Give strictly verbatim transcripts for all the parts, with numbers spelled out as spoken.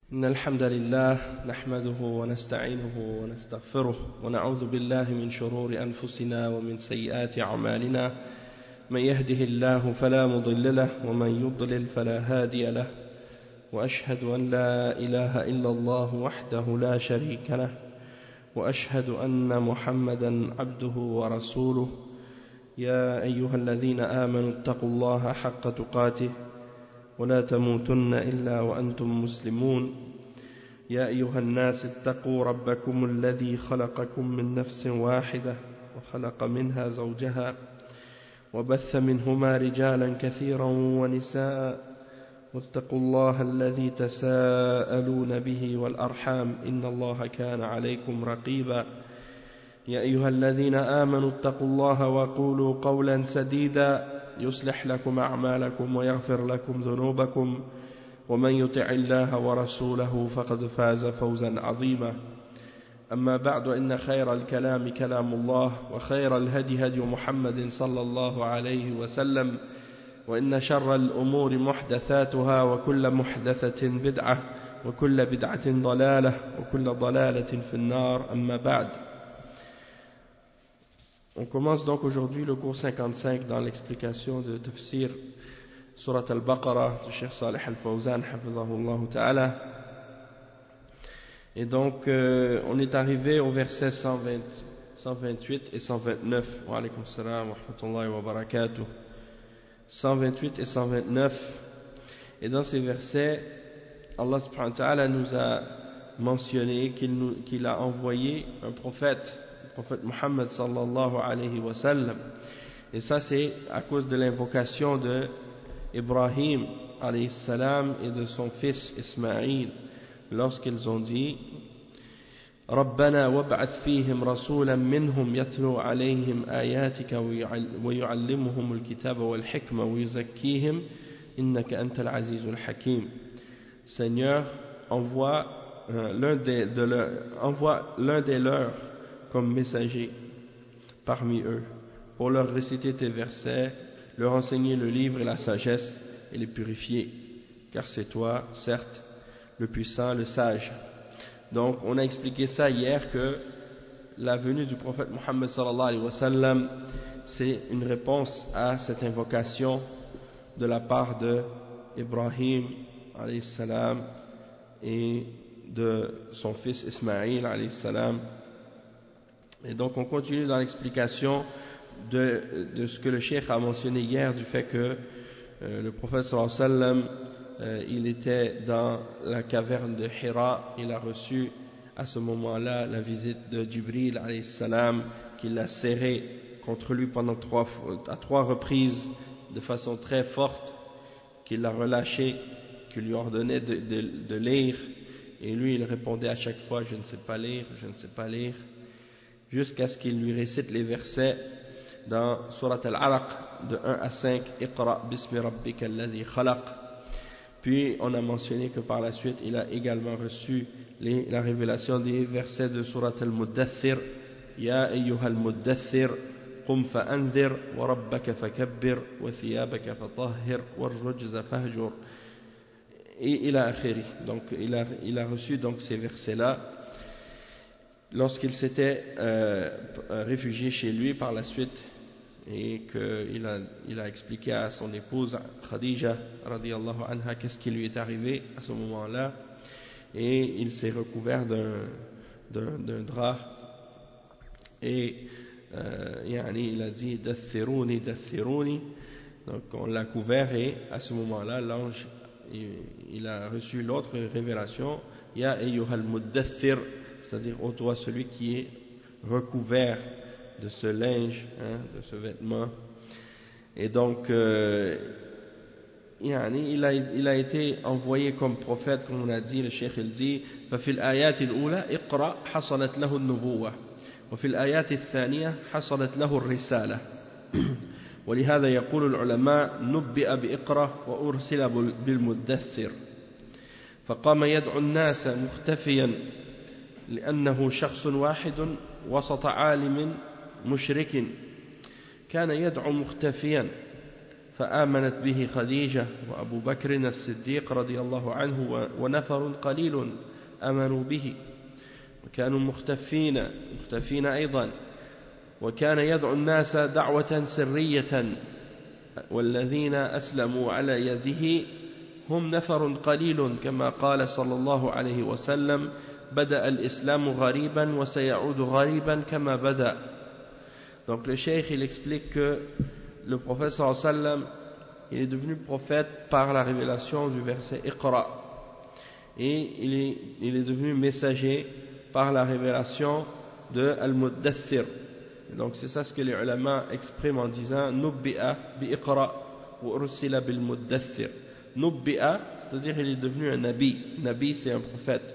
إن الحمد لله نحمده ونستعينه ونستغفره ونعوذ بالله من شرور أنفسنا ومن سيئات أعمالنا من يهده الله فلا مضل له ومن يضلل فلا هادي له وأشهد أن لا إله إلا الله وحده لا شريك له وأشهد أن محمدا عبده ورسوله يا أيها الذين آمنوا اتقوا الله حق تقاته ولا تموتن إلا وأنتم مسلمون يا أيها الناس اتقوا ربكم الذي خلقكم من نفس واحدة وخلق منها زوجها وبث منهما رجالا كثيرا ونساء واتقوا الله الذي تساءلون به والأرحام إن الله كان عليكم رقيبا يا أيها الذين آمنوا اتقوا الله وقولوا قولا سديدا يصلح لكم أعمالكم ويغفر لكم ذنوبكم ومن يطع الله ورسوله فقد فاز فوزا عظيما أما بعد إن خير الكلام كلام الله وخير الهدي هدي محمد صلى الله عليه وسلم وإن شر الأمور محدثاتها وكل محدثة بدعة وكل بدعة ضلالة وكل ضلالة في النار أما بعد. On commence donc aujourd'hui le cours cinquante-cinq dans l'explication de Tafsir Surat al-Baqarah du Cheikh Salih al-Fawzan hafidhahullah ta'ala. Et donc euh, on est arrivé au verset cent vingt, cent vingt-huit et cent vingt-neuf. Wa alaykum salam wa rahmatullahi wa barakatuh. cent vingt-huit et cent vingt-neuf. Et dans ces versets, Allah subhanahu wa ta'ala nous a mentionné qu'il, nous, qu'il a envoyé un prophète, le prophète Muhammad sallallahu alayhi wa sallam. Et ça c'est à cause de l'invocation de Ibrahim alayhi salam et de son fils Ismaïl lorsqu'ils ont dit ربنا وابعث فيهم رسولا منهم يتلو عليهم آياتك ويعلمهم الكتاب والحكمة ويزكيهم إنك أنت العزيز الحكيم. Seigneur, envoie euh, l'un des, de leur, envoie l'un des leurs comme messager parmi eux pour leur réciter tes versets, leur enseigner le livre et la sagesse et les purifier, car c'est toi, certes, le puissant, le sage. Donc on a expliqué ça hier que la venue du prophète Muhammad sallallahu alayhi wa sallam c'est une réponse à cette invocation de la part de Ibrahim alayhi salam et de son fils Ismaïl alayhi salam. Et donc on continue dans l'explication de, de ce que le cheikh a mentionné hier du fait que euh, le prophète sallallahu alayhi wa sallam Euh, il était dans la caverne de Hira, il a reçu à ce moment-là la visite de Jibril alayhi salam qui l'a serré contre lui pendant trois, à trois reprises de façon très forte, qu'il l'a relâché, qu'il lui ordonnait de, de, de lire, et lui il répondait à chaque fois je ne sais pas lire, je ne sais pas lire, jusqu'à ce qu'il lui récite les versets dans Surat al-Alaq de un à cinq, Iqra bismi rabbika alladhi khalaq. Puis on a mentionné que par la suite il a également reçu les, la révélation des versets de Surat al-Muddathir, Ya ayyuhal muddathir qum fa'anzir wa rabbaka fakabbir wa thiyabaka fatahhir wa rujza fahjur et il a akhiri. Donc il a, il a reçu donc ces versets là lorsqu'il s'était euh, réfugié chez lui par la suite et qu'il a, il a expliqué à son épouse Khadija radiyallahu anha qu'est-ce qui lui est arrivé à ce moment-là, et il s'est recouvert d'un, d'un, d'un drap et euh, yani, il a dit dathiruni dathiruni, donc on l'a couvert, et à ce moment-là l'ange il, il a reçu l'autre révélation, Ya ayyuhal muddathir, c'est-à-dire ô toi celui qui est recouvert de ce linge, hein, de ce vêtement. Et donc euh, yani, il, a, il a été envoyé comme prophète, comme on a dit, le cheikh il dit ففي الآيات الأولى اقرأ حصلت له النبوة وفي الآيات الثانية حصلت له الرسالة ولهذا يقول العلماء نبئ بإقرأ وأرسل بالمدثر فقام يدعو الناس مختفيا لأنه شخص واحد وسط عالم مشرك كان يدعو مختفيا فآمنت به خديجة وأبو بكر الصديق رضي الله عنه ونفر قليل آمنوا به وكانوا مختفين مختفين أيضا وكان يدعو الناس دعوة سرية والذين أسلموا على يده هم نفر قليل كما قال صلى الله عليه وسلم بدأ الإسلام غريبا وسيعود غريبا كما بدأ. Donc le cheikh il explique que le prophète sallallahu alayhi wa sallam il est devenu prophète par la révélation du verset Iqra et il est, il est devenu messager par la révélation de Al-Muddathir. Donc c'est ça ce que les ulama expriment en disant Nubbi'a bi Iqra wa ursila bil Muddathir. Nubbi'a, c'est-à-dire il est devenu un nabi. Nabi c'est un prophète.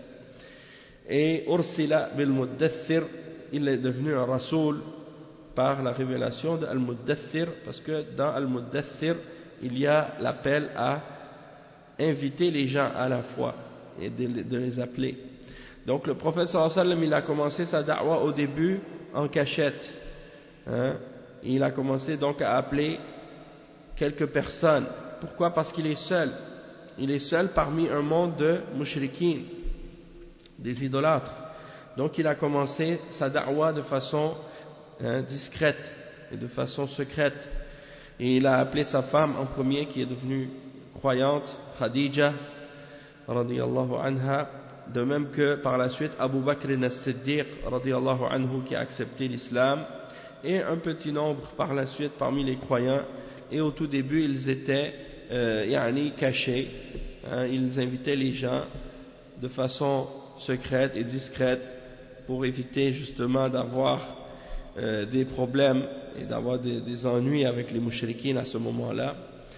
Et ursila bil Muddathir, il est devenu un rasoul par la révélation de Al-Muddathir, parce que dans Al-Muddathir il y a l'appel à inviter les gens à la foi et de, de les appeler. Donc le prophète sallallahu alayhi wa sallam il a commencé sa da'wa au début en cachette, hein? Il a commencé donc à appeler quelques personnes. Pourquoi? Parce qu'il est seul, il est seul parmi un monde de mushrikines, des idolâtres. Donc il a commencé sa da'wa de façon hein, discrète et de façon secrète. Et il a appelé sa femme en premier qui est devenue croyante, Khadija radiyallahu anha, de même que par la suite Abu Bakr as-Siddiq radiyallahu anhu qui a accepté l'islam, et un petit nombre par la suite parmi les croyants. Et au tout début ils étaient euh, yani, cachés, hein, ils invitaient les gens de façon secrète et discrète pour éviter justement d'avoir euh, des problèmes et d'avoir des, des ennuis avec les mushrikines à ce moment-là.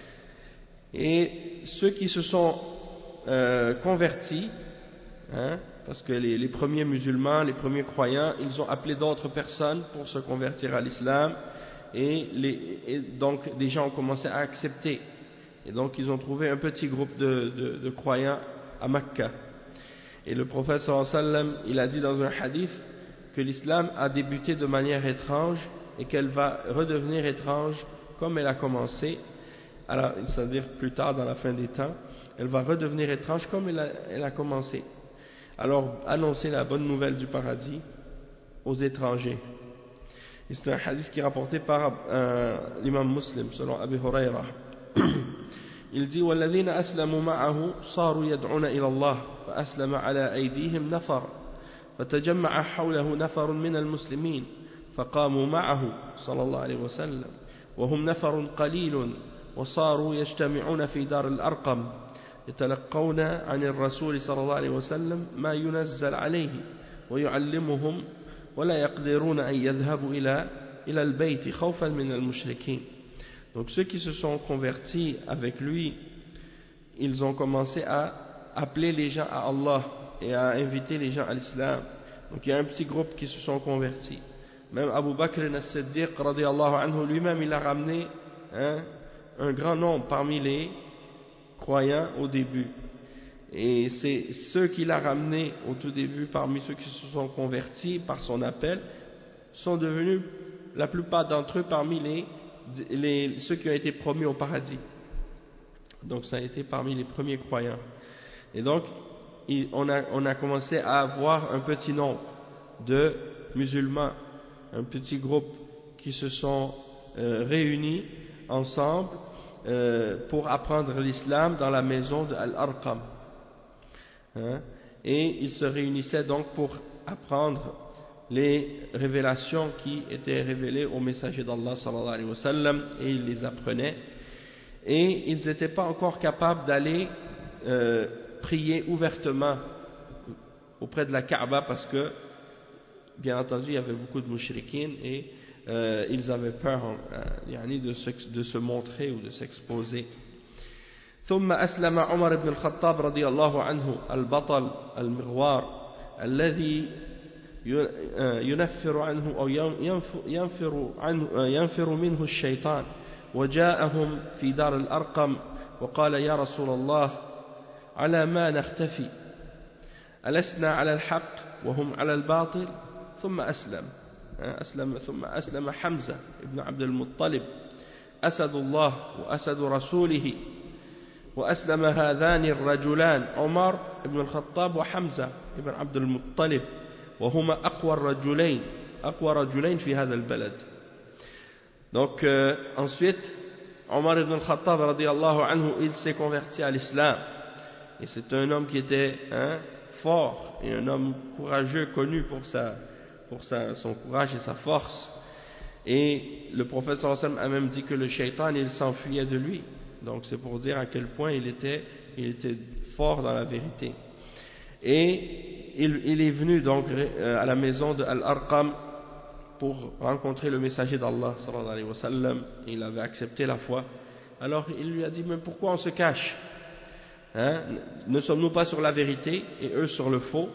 Et ceux qui se sont euh, convertis, hein, parce que les, les premiers musulmans, les premiers croyants, ils ont appelé d'autres personnes pour se convertir à l'islam, et, les, et donc des gens ont commencé à accepter, et donc ils ont trouvé un petit groupe de, de, de croyants à Mecca. Et le prophète sallallahu alayhi wa sallam, il a dit dans un hadith que l'islam a débuté de manière étrange et qu'elle va redevenir étrange comme elle a commencé, c'est-à-dire plus tard dans la fin des temps, elle va redevenir étrange comme elle a, elle a commencé. Alors annoncer la bonne nouvelle du paradis aux étrangers. Et c'est un hadith qui est rapporté par euh, l'imam Muslim selon Abu Huraira. Il dit وَالَّذِينَ أَسْلَمُوا مَعَهُ صَارُوا يَدْعُونَ إِلَى اللَّهِ فَأَسْلَمَ عَلَى أَيْدِيهِمْ نَفَرٌ فتجمع حوله نفر من المسلمين فقاموا معه صلى الله عليه وسلم وهم نفر قليل وصاروا يجتمعون في دار الأرقم يتلقون عن الرسول صلى الله عليه وسلم ما ينزل عليه ويعلمهم ولا يقدرون أن يذهبوا إلى إلى البيت خوفا من المشركين. Donc ceux qui se sont convertis avec lui, ils ont commencé à appeler les gens à Allah et à inviter les gens à l'islam. Donc il y a un petit groupe qui se sont convertis. Même Abu Bakr as-Siddiq radiyallahu anhu lui-même il a ramené hein, un grand nombre parmi les croyants au début. Et c'est ceux qu'il a ramenés au tout début parmi ceux qui se sont convertis par son appel sont devenus la plupart d'entre eux parmi les, les ceux qui ont été promis au paradis. Donc ça a été parmi les premiers croyants. Et donc il, on, a, on a commencé à avoir un petit nombre de musulmans, un petit groupe qui se sont euh, réunis ensemble euh, pour apprendre l'islam dans la maison de Al-Arqam. Hein? Et ils se réunissaient donc pour apprendre les révélations qui étaient révélées au messager d'Allah sallallahu alayhi wa sallam, et ils les apprenaient. Et ils n'étaient pas encore capables d'aller euh, prier ouvertement auprès de la Kaaba parce que, bien entendu, il y avait beaucoup de mushrikines et euh, ils avaient peur euh, de, se, de se montrer ou de s'exposer. ثم أسلم عمر بن الخطاب رضي الله عنه البطل المغوار الذي ينفر عنه أو ينفر عنه ينفر منه الشيطان وجاءهم في دار الأرقم وقال يا رسول الله على ما نختفي ألسنا على الحق وهم على الباطل ثم أسلم أسلم ثم أسلم حمزة بن عبد المطلب أسد الله وأسد رسوله وأسلم هذان الرجلان عمر بن الخطاب وحمزة بن عبد المطلب وهما أقوى الرجلين أقوى رجلين في هذا البلد. Donc euh, ensuite Omar ibn al-Khattab radiyallahu anhu, il s'est converti à l'islam et c'est un homme qui était hein, fort et un homme courageux, connu pour, sa, pour sa, son courage et sa force. Et le prophète sallallahu alayhi wa sallam a même dit que le shaitan il s'enfuyait de lui. Donc c'est pour dire à quel point il était, il était fort dans la vérité. Et il, il est venu donc à la maison de Al-Arqam pour rencontrer le messager d'Allah sallallahu alayhi wa sallam. Il avait accepté la foi. Alors il lui a dit, mais pourquoi on se cache hein? Ne sommes-nous pas sur la vérité et eux sur le faux?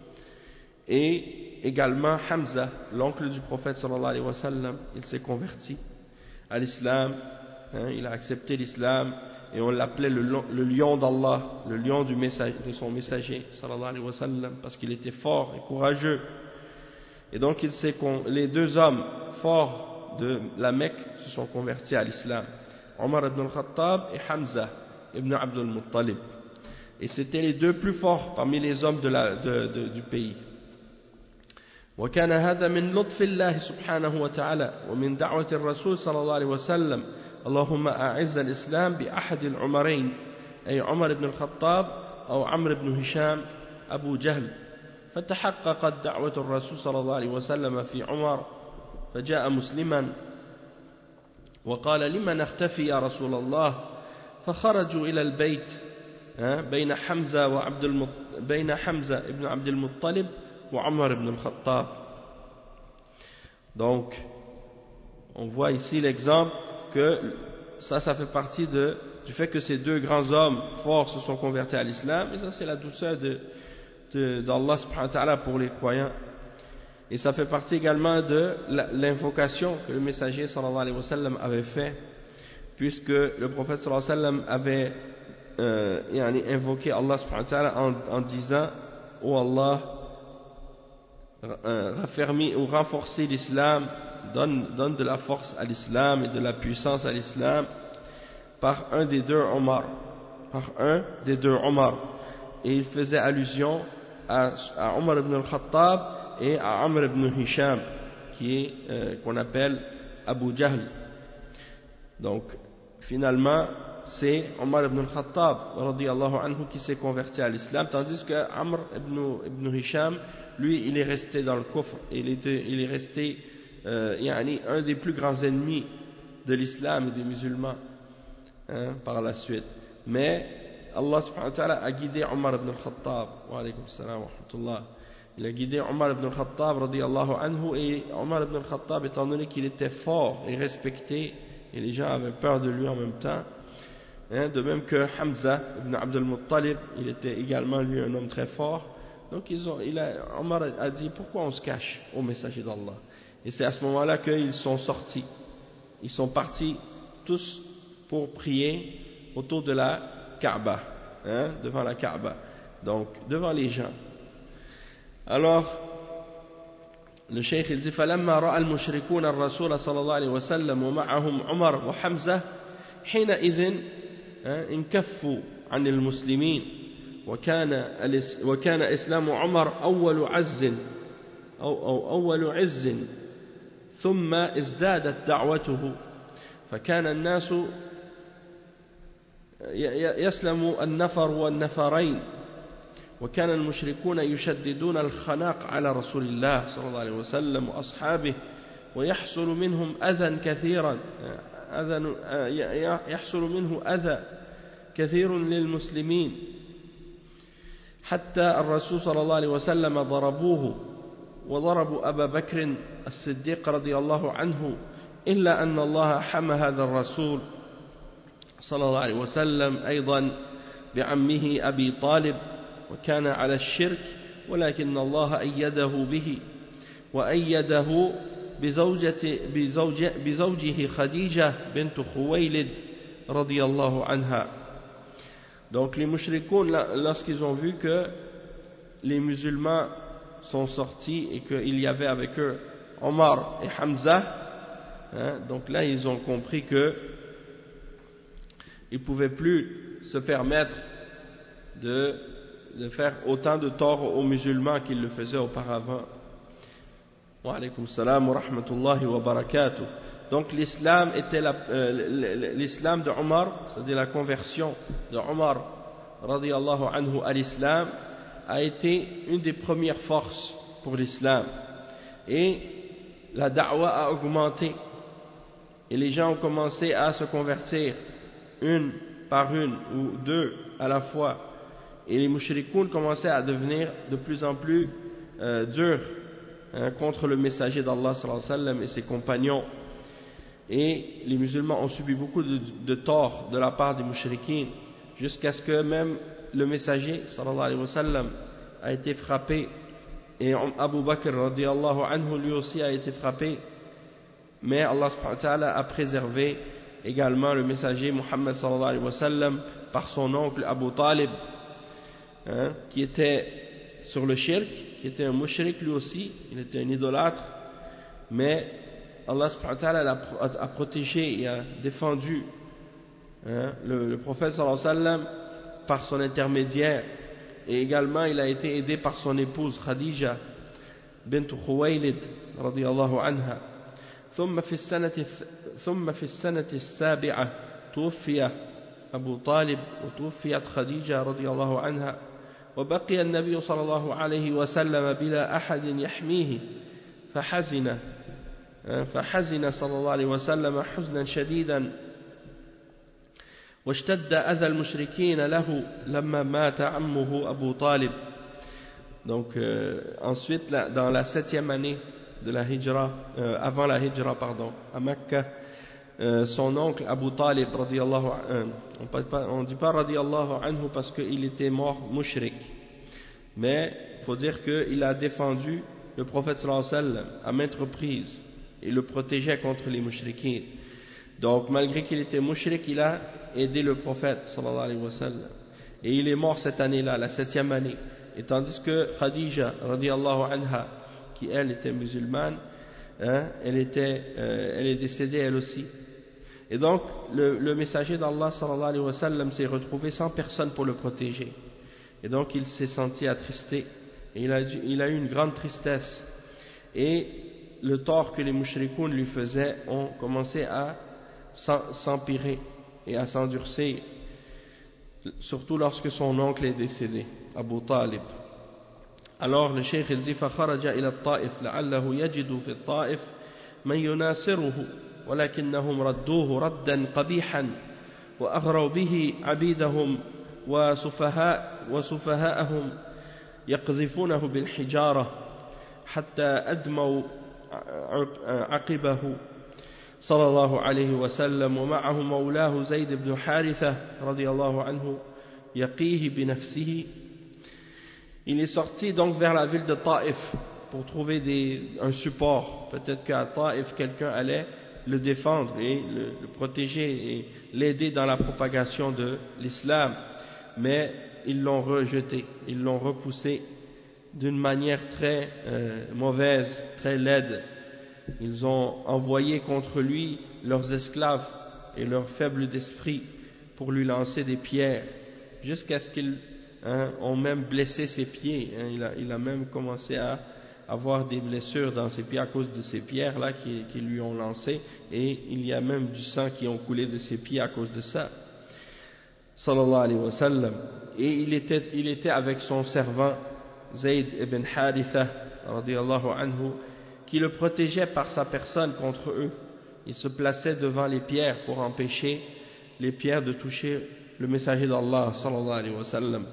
Et également Hamza, l'oncle du prophète sallallahu alayhi wa sallam, il s'est converti à l'islam, hein, il a accepté l'islam et on l'appelait le, le lion d'Allah, le lion du message, de son messager sallallahu alayhi wa sallam, parce qu'il était fort et courageux. Et donc il s'est, les deux hommes forts de la Mecque se sont convertis à l'islam, Omar ibn al-Khattab et Hamza ibn Abd al-Muttalib. Et c'était les deux plus forts parmi les hommes de la, de, de, du pays. وكان هذا من لطف الله سبحانه وتعالى ومن دعوة الرسول صلى الله عليه وسلم اللهم أعز الإسلام بأحد العمرين أي عمر بن الخطاب أو عمرو بن هشام أبو جهل فتحققت دعوة الرسول صلى الله عليه وسلم في عمر فجاء مسلما وقال لما نختفي يا رسول الله فخرجوا إلى البيت بين حمزة وعبد المط... بين حمزة ابن عبد المطلب وعمر ibn al-Khattab. Donc on voit ici l'exemple que ça ça fait partie de, du fait que ces deux grands hommes forts se sont convertis à l'islam, et ça c'est la douceur de, de, d'Allah subhanahu wa ta'ala pour les croyants. Et ça fait partie également de l'invocation que le messager sallallahu alayhi wa sallam avait fait, puisque le prophète sallallahu alayhi wa sallam avait euh, yani, invoqué Allah subhanahu wa ta'ala en, en disant ô Allah, raffermir ou renforcer l'islam, donne, donne de la force à l'islam et de la puissance à l'islam par un des deux Omar, par un des deux Omar. Et il faisait allusion à, à Omar ibn al-Khattab et à Amr ibn Hisham, qui est euh, qu'on appelle Abu Jahl. Donc finalement c'est Omar ibn al-Khattab radiyallahu anhu qui s'est converti à l'islam, tandis que Amr ibn, ibn Hisham, lui, il est resté dans le kufr, il, était, il est resté euh, yani, un des plus grands ennemis de l'islam et des musulmans hein, par la suite. Mais Allah subhanahu wa ta'ala a guidé Omar ibn al-Khattab, wa alaykum salam wa rahmatullah. Il a guidé Omar ibn al-Khattab radiyallahu anhu, et Omar ibn al-Khattab, étant donné qu'il était fort et respecté, et les gens avaient peur de lui en même temps, hein, de même que Hamza ibn Abd al-Muttalib, il était également lui un homme très fort. Donc ils ont, il a, Omar a dit pourquoi on se cache au messager d'Allah. Et c'est à ce moment-là qu'ils sont sortis. Ils sont partis tous pour prier autour de la Kaaba, hein, devant la Kaaba, donc devant les gens. Alors le cheikh il dit فلما رأى المشركون الرسول صلى الله عليه وسلم ومعهم عمر وحمزة حينئذ انكفوا عن المسلمين وكان وكان إسلام عمر أول عز أو, أو أول عز ثم ازدادت دعوته فكان الناس يسلم النفر والنفرين وكان المشركون يشددون الخناق على رسول الله صلى الله عليه وسلم وأصحابه ويحصل منهم أذى كثيرا أذى يحصل منه أذى كثير للمسلمين حتى الرسول صلى الله عليه وسلم ضربوه وضربوا أبا بكر الصديق رضي الله عنه إلا أن الله حمى هذا الرسول صلى الله عليه وسلم أيضا بعمه أبي طالب وكان على الشرك ولكن الله أيده به وأيده بزوجة بزوجة بزوجه خديجة بنت خويلد رضي الله عنها. Donc les mushrikoun, lorsqu'ils ont vu que les musulmans sont sortis et qu'il y avait avec eux Omar et Hamza, hein, donc là ils ont compris que il ne pouvait plus se permettre de, de faire autant de tort aux musulmans qu'il le faisait auparavant. Wa alaykum salam wa rahmatullahi wa barakatuh. Donc l'islam était la, euh, l'islam de Omar, c'est-à-dire la conversion de Omar radiyallahu anhu à l'islam, a été une des premières forces pour l'islam. Et la da'wa a augmenté. Et les gens ont commencé à se convertir une par une ou deux à la fois. Et les mushrikoun commençaient à devenir de plus en plus euh, durs hein, contre le messager d'Allah sallallahu alayhi wa sallam et ses compagnons. Et les musulmans ont subi beaucoup de, de torts de la part des mushrikines, jusqu'à ce que même le messager sallallahu alayhi wa sallam a été frappé, et Abu Bakr radiyallahu anhu lui aussi a été frappé, mais Allah subhanahu wa ta'ala a préservé également le messager Muhammad sallallahu alayhi wa sallam par son oncle Abu Talib, hein, qui était sur le shirk, qui était un mushrik lui aussi, il était un idolâtre, mais Allah subhanahu wa ta'ala a, a protégé et a défendu hein, le, le prophète sallallahu alayhi wa sallam par son intermédiaire, et également il a été aidé par son épouse Khadija bint Khuwaylid radiyallahu anha. ثم في السنة ثم في السنة السابعة توفي أبو طالب وتوفيت خديجة رضي الله عنها وبقي النبي صلى الله عليه وسلم بلا أحد يحميه فحزن فحزن صلى الله عليه وسلم حزنا شديدا واشتد أذى المشركين له لما مات عمه أبو طالب. Donc euh, ensuite là, dans la septième année de la hijra, euh, avant la hijra pardon, à Mecca, euh, son oncle Abu Talib radiyallahu anhu, on ne dit pas radiyallahu anhu parce qu'il était mort mushrik, mais il faut dire qu'il a défendu le prophète sallallahu alayhi wa sallam à maintes reprises et le protégeait contre les mushrikins. Donc malgré qu'il était mushrik, il a aidé le prophète sallallahu alayhi wa sallam, et il est mort cette année-là, la septième année, et tandis que Khadija radiyallahu anha, qui elle était musulmane, hein, elle, était, euh, elle est décédée elle aussi. Et donc le, le messager d'Allah sallallahu alayhi wa sallam s'est retrouvé sans personne pour le protéger, et donc il s'est senti attristé, et il a, il a eu une grande tristesse, et le tort que les mushrikoun lui faisaient ont commencé à s'empirer et à s'endurcir, surtout lorsque son oncle est décédé, Abu Talib. Alors le cheikh il dit فخرج إلى الطائف لعله يجد في الطائف من يناصره ولكنهم ردوه ردا قبيحا وأغروا به عبيدهم وسفهاء وسفهاءهم يقذفونه بالحجارة حتى أدموا عقبه صلى الله عليه وسلم ومعه مولاه زيد بن حارثة رضي الله عنه يقيه بنفسه. Il est sorti donc vers la ville de Taïf pour trouver des, un support. Peut-être qu'à Taïf, quelqu'un allait le défendre et le, le protéger et l'aider dans la propagation de l'islam. Mais ils l'ont rejeté, ils l'ont repoussé d'une manière très euh, mauvaise, très laide. Ils ont envoyé contre lui leurs esclaves et leurs faibles d'esprit pour lui lancer des pierres, jusqu'à ce qu'ils hein, ont même blessé ses pieds. Hein. Il, a, il a même commencé à avoir des blessures dans ses pieds à cause de ces pierres-là qui, qui lui ont lancées, et il y a même du sang qui ont coulé de ses pieds à cause de ça. Sallallahu alayhi wa sallam. Et il était, il était avec son servant Zayd ibn Haritha radiyallahu anhu, qui le protégeait par sa personne contre eux. Il se plaçait devant les pierres pour empêcher les pierres de toucher le messager d'Allah sallallahu alayhi wa sallam.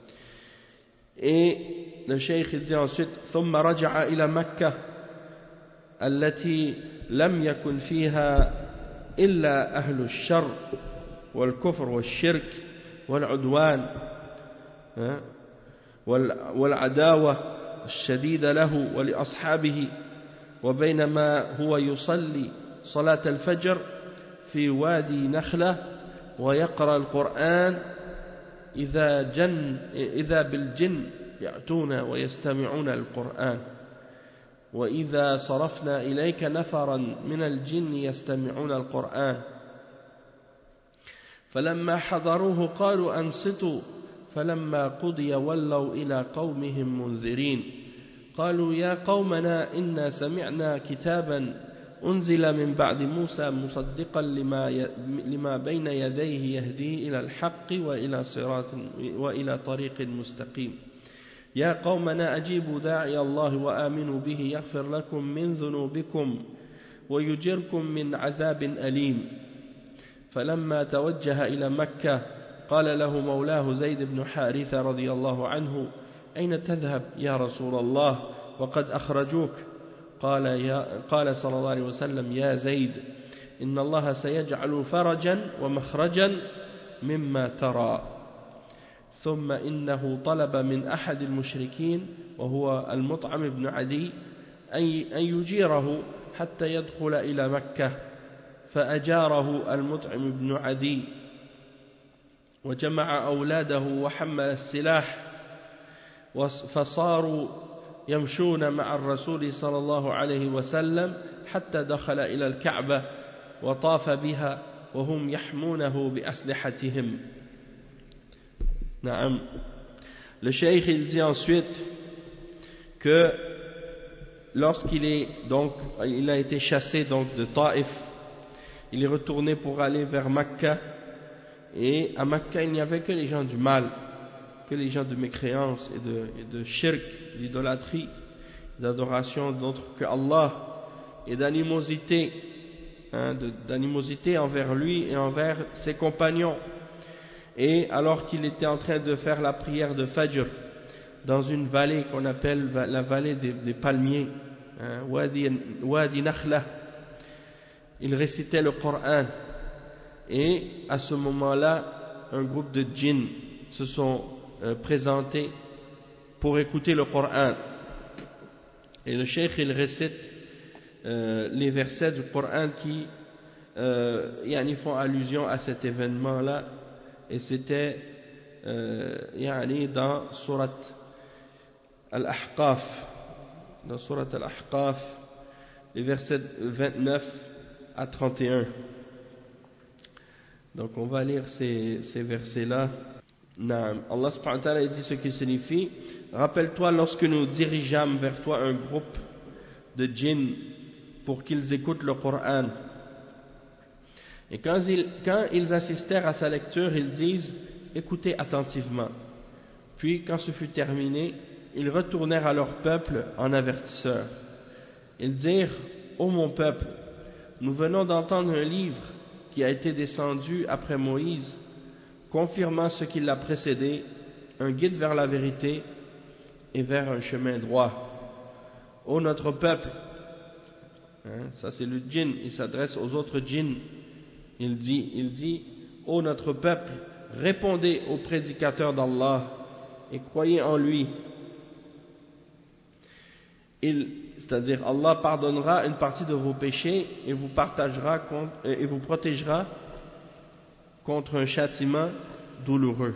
Et le cheikh dit ensuite ثم رجع إلى مكة التي لم يكن فيها إلا أهل الشر والكفر والشرك والعدوان والعداوة الشديدة له ولأصحابه. وبينما هو يصلي صلاة الفجر في وادي نخلة ويقرأ القرآن إذا جن إذا بالجن يأتون ويستمعون القرآن وإذا صرفنا إليك نفرا من الجن يستمعون القرآن فلما حضروه قالوا أنصتوا فلما قضي ولوا إلى قومهم منذرين قالوا يا قومنا إنا سمعنا كتابا أنزل من بعد موسى مصدقا لما لما بين يديه يهدي إلى الحق وإلى صراط وإلى طريق مستقيم يا قومنا أجيبوا داعي الله وآمنوا به يغفر لكم من ذنوبكم ويجركم من عذاب أليم فلما توجه إلى مكة قال له مولاه زيد بن حارثة رضي الله عنه أين تذهب يا رسول الله وقد أخرجوك قال, يا قال صلى الله عليه وسلم يا زيد إن الله سيجعل فرجا ومخرجا مما ترى ثم إنه طلب من أحد المشركين وهو المطعم بن عدي أن يجيره حتى يدخل إلى مكة فأجاره المطعم بن عدي وجمع أولاده وحمل السلاح فصاروا يمشون مع الرسول صلى الله عليه وسلم حتى دخل إلى الكعبة وطاف بها وهم يحمونه بأسلحتهم. نعم. Le cheikh il dit ensuite que lorsqu'il est donc il a été chassé donc de Taïf, il est retourné pour aller vers Makka et à Makka il n'y avait que les gens du mal, que les gens de mécréance et de, et de shirk, d'idolâtrie, d'adoration d'autres que Allah et d'animosité, hein, d'animosité envers lui et envers ses compagnons. Et alors qu'il était en train de faire la prière de Fajr dans une vallée qu'on appelle la vallée des, des palmiers, hein, Wadi, Wadi Nakhla, il récitait le Coran et à ce moment-là un groupe de djinns se sont euh, présentés pour écouter le Coran et le cheikh il récite euh, les versets du Coran qui euh, yani font allusion à cet événement-là. Et c'était euh, dans Surat Al-Ahqaf, dans Surat Al-Ahqaf, les versets vingt-neuf à trente et un. Donc on va lire ces, ces versets-là. Naam. Allah subhanahu wa ta'ala dit ce qui signifie: rappelle-toi lorsque nous dirigeâmes vers toi un groupe de djinns pour qu'ils écoutent le Coran. Et quand ils, quand ils assistèrent à sa lecture, ils disent « Écoutez attentivement ». Puis, quand ce fut terminé, ils retournèrent à leur peuple en avertisseurs. Ils dirent « Ô mon peuple, nous venons d'entendre un livre qui a été descendu après Moïse, confirmant ce qui l'a précédé, un guide vers la vérité et vers un chemin droit. Ô notre peuple », hein, ça c'est le djinn, il s'adresse aux autres djinns. Il dit, il dit, ô notre peuple, répondez au prédicateur d'Allah et croyez en lui. C'est-à-dire, Allah pardonnera une partie de vos péchés et vous partagera contre, et vous protégera contre un châtiment douloureux.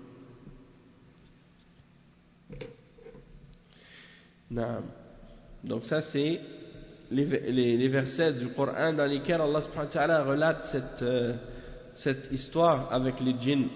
Naam. Donc ça c'est Les, les, les versets du Coran dans lesquels Allah subhanahu wa ta'ala relate cette, euh, cette histoire avec les djinns.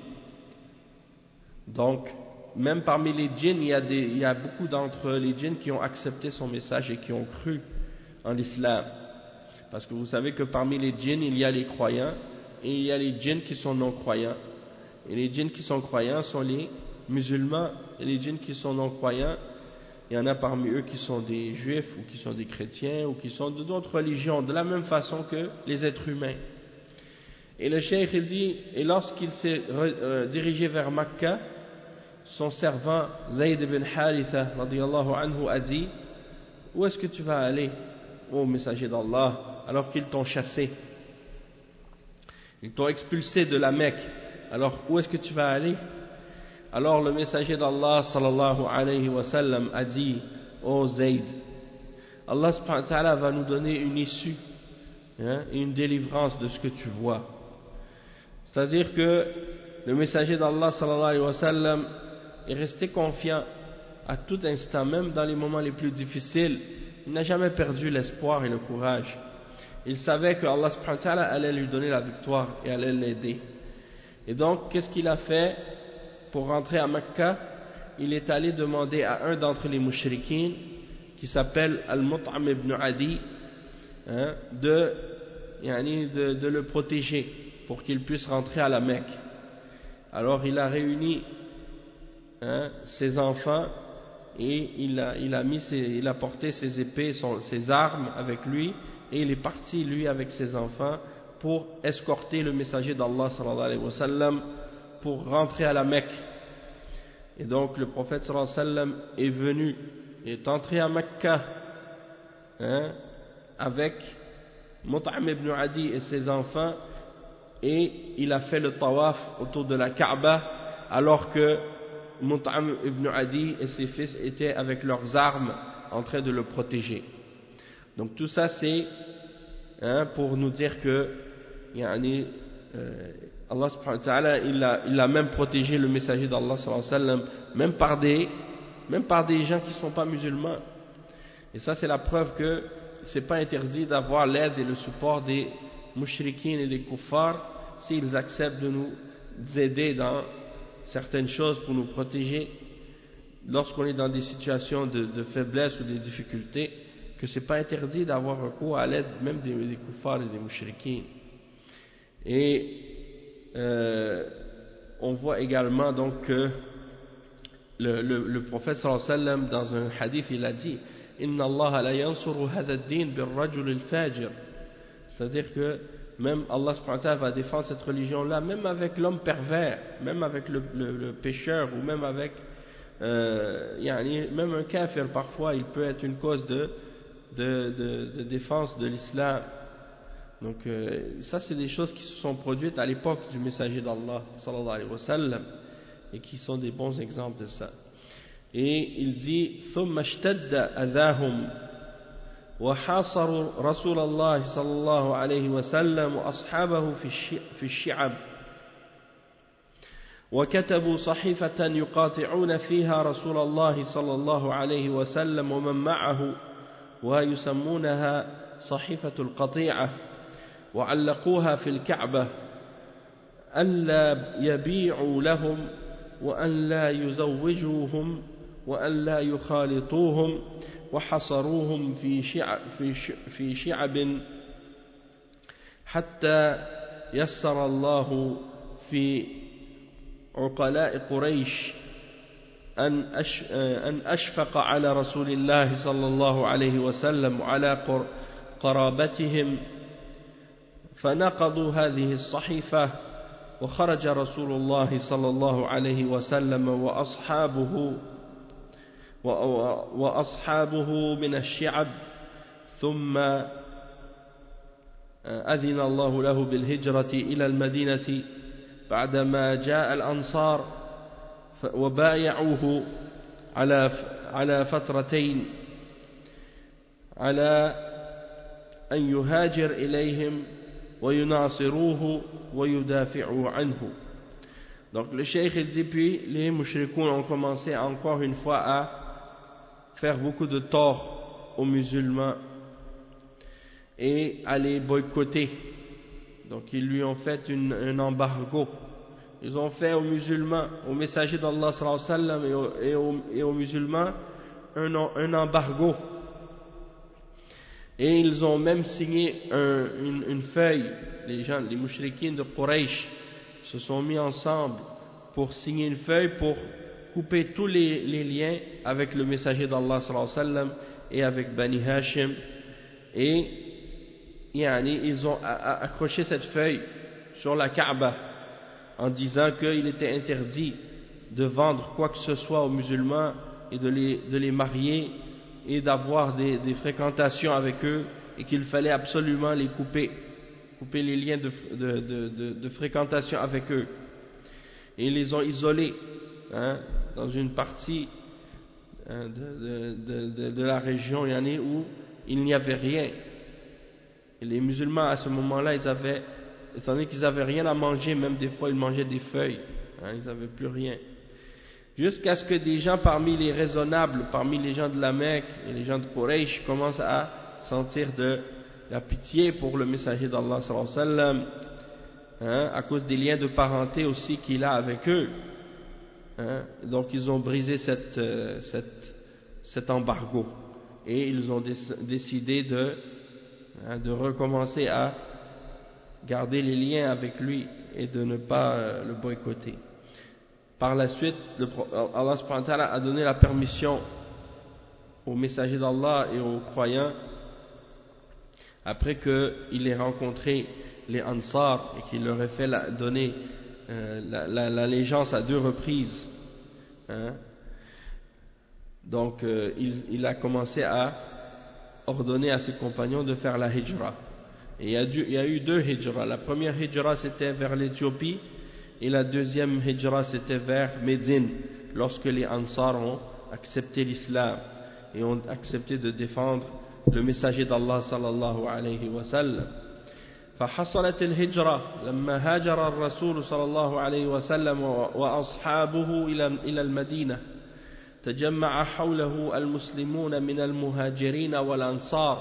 Donc, même parmi les djinns, il y a, des, il y a beaucoup d'entre les djinns qui ont accepté son message et qui ont cru en l'islam. Parce que vous savez que parmi les djinns, il y a les croyants et il y a les djinns qui sont non-croyants. Et les djinns qui sont croyants sont les musulmans et les djinns qui sont non-croyants, il y en a parmi eux qui sont des juifs ou qui sont des chrétiens ou qui sont d'autres religions, de la même façon que les êtres humains. Et le cheikh il dit, et lorsqu'il s'est euh, dirigé vers Makka, son servant Zayd ibn Haritha radiyallahu anhu a dit: où est-ce que tu vas aller, ô messager d'Allah, alors qu'ils t'ont chassé, ils t'ont expulsé de la Mecque, alors où est-ce que tu vas aller? Alors le messager d'Allah sallallahu alayhi wa sallam a dit: ô Zayd, Allah subhanahu wa ta'ala va nous donner une issue, hein, et une délivrance de ce que tu vois. C'est-à-dire que le messager d'Allah sallallahu alayhi wa sallam est resté confiant à tout instant, même dans les moments les plus difficiles. Il n'a jamais perdu l'espoir et le courage. Il savait que Allah subhanahu wa ta'ala allait lui donner la victoire et allait l'aider. Et donc, qu'est-ce qu'il a fait pour rentrer à Mecca? Il est allé demander à un d'entre les mouchriquins, qui s'appelle Al-Mut'am ibn Adi, hein, de, yani de, de le protéger pour qu'il puisse rentrer à la Mecque. Alors il a réuni hein, ses enfants et il a, il a, mis ses, il a porté ses épées, son, ses armes avec lui, et il est parti lui avec ses enfants pour escorter le messager d'Allah sallallahu alayhi wa sallam pour rentrer à la Mecque. Et donc le prophète sallallahu alayhi wa sallam est venu, est entré à Mecca hein, avec Mut'am ibn Adi et ses enfants, et il a fait le tawaf autour de la Kaaba alors que Mut'am ibn Adi et ses fils étaient avec leurs armes en train de le protéger. Donc tout ça c'est hein, pour nous dire que yani, euh, Allah subhanahu wa ta'ala il a, il a même protégé le messager d'Allah sallallahu alayhi wa sallam même par des, même par des gens qui ne sont pas musulmans. Et ça c'est la preuve que c'est pas interdit d'avoir l'aide et le support des mouchriquins et des kuffars s'ils acceptent de nous aider dans certaines choses pour nous protéger lorsqu'on est dans des situations de, de faiblesse ou des difficultés, que c'est pas interdit d'avoir recours à l'aide même des, des kuffars et des mouchriquins. Et euh, on voit également donc que le, le, le prophète sallallahu alayhi wa sallam dans un hadith il a dit Inna Allah la yansuru hadha ad-din bir-rajul al-fajir, c'est-à-dire que même Allah subhanahu wa ta'ala va défendre cette religion-là, même avec l'homme pervers, même avec le, le, le pécheur, ou même avec, euh, yani, même un kafir parfois, il peut être une cause de, de, de, de défense de l'islam. Donc euh, ça c'est des choses qui se sont produites à l'époque du messager d'Allah sallallahu alayhi wa sallam, et qui sont des bons exemples de ça. Et il dit ثم اشتد أذاهم وحاصروا رسول الله صلى الله عليه وسلم وأصحابه في الشعب وكتبوا صحيفة يقاطعون فيها رسول الله صلى الله عليه وسلم ومن معه ويسمونها صحيفة القطيعة وعلقوها في الكعبة ألا يبيعوا لهم وأن لا يزوجوهم وأن لا يخالطوهم وحصروهم في شعب, في في شعب حتى يسر الله في عقلاء قريش أن أن أشفق على رسول الله صلى الله عليه وسلم وعلى قرابتهم فنقضوا هذه الصحيفة وخرج رسول الله صلى الله عليه وسلم وأصحابه وأصحابه من الشعب ثم أذن الله له بالهجرة إلى المدينة بعدما جاء الأنصار وبايعوه على على فترتين على أن يهاجر إليهم ويناصروه ويدافعوا عنه. Donc le cheikh il dit puis les mouchrikoun ont commencé encore une fois à faire beaucoup de tort aux musulmans et à les boycotter. Donc ils lui ont fait une, un embargo. Ils ont fait aux musulmans, aux messagers d'Allah sallallahu alayhi wa sallam et aux, et aux, et aux musulmans un, un embargo. Et ils ont même signé un, une, une feuille. Les gens, les mouchrikines de Quraysh se sont mis ensemble pour signer une feuille pour couper tous les, les liens avec le messager d'Allah sallallahu alayhi wa sallam et avec Bani Hashim. Et yani, ils ont accroché cette feuille sur la Kaaba en disant qu'il était interdit de vendre quoi que ce soit aux musulmans et de les, de les marier et d'avoir des, des fréquentations avec eux, et qu'il fallait absolument les couper, couper les liens de, de, de, de, de fréquentation avec eux. Et ils les ont isolés hein, dans une partie hein, de, de, de, de la région yani, où il n'y avait rien. Et les musulmans à ce moment-là, ils avaient, étant donné qu'ils n'avaient rien à manger, même des fois ils mangeaient des feuilles, hein, ils n'avaient plus rien. Jusqu'à ce que des gens parmi les raisonnables, parmi les gens de la Mecque et les gens de Quraysh commencent à sentir de la pitié pour le messager d'Allah sallallahu alayhi wa sallam hein, à cause des liens de parenté aussi qu'il a avec eux. Hein, donc ils ont brisé cette, euh, cette, cet embargo et ils ont décidé de, hein, de recommencer à garder les liens avec lui et de ne pas euh, le boycotter. Par la suite, le, Allah subhanahu wa ta'ala a donné la permission aux messagers d'Allah et aux croyants, après qu'il ait rencontré les Ansar et qu'il leur ait fait la, donner euh, l'allégeance à deux reprises. Hein. Donc euh, il, il a commencé à ordonner à ses compagnons de faire la hijra. Et il y a, dû, il y a eu deux hijras. La première hijra c'était vers l'Éthiopie et la deuxième hijra c'était vers Médine, lorsque les Ansar ont accepté l'islam et ont accepté de défendre le messager d'Allah sallallahu alayhi wa sallam. فحصلت الهجرة لما هاجر الرسول صلى الله عليه وسلم وأصحابه إلى إلى المدينة تجمع حوله المسلمون من المهاجرين والأنصار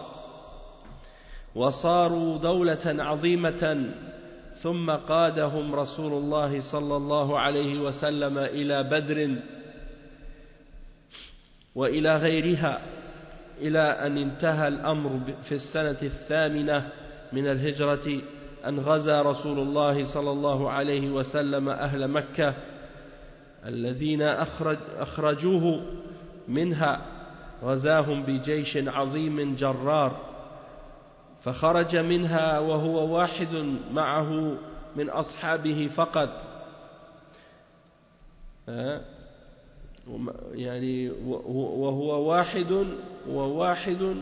وصاروا دولة عظيمة ثم قادهم رسول الله صلى الله عليه وسلم إلى بدر وإلى غيرها إلى أن انتهى الأمر في السنة الثامنة من الهجرة أن غزا رسول الله صلى الله عليه وسلم أهل مكة الذين أخرج أخرجوه منها غزاهم بجيش عظيم جرار فخرج منها وهو واحد معه من أصحابه فقط يعني وهو واحد وواحد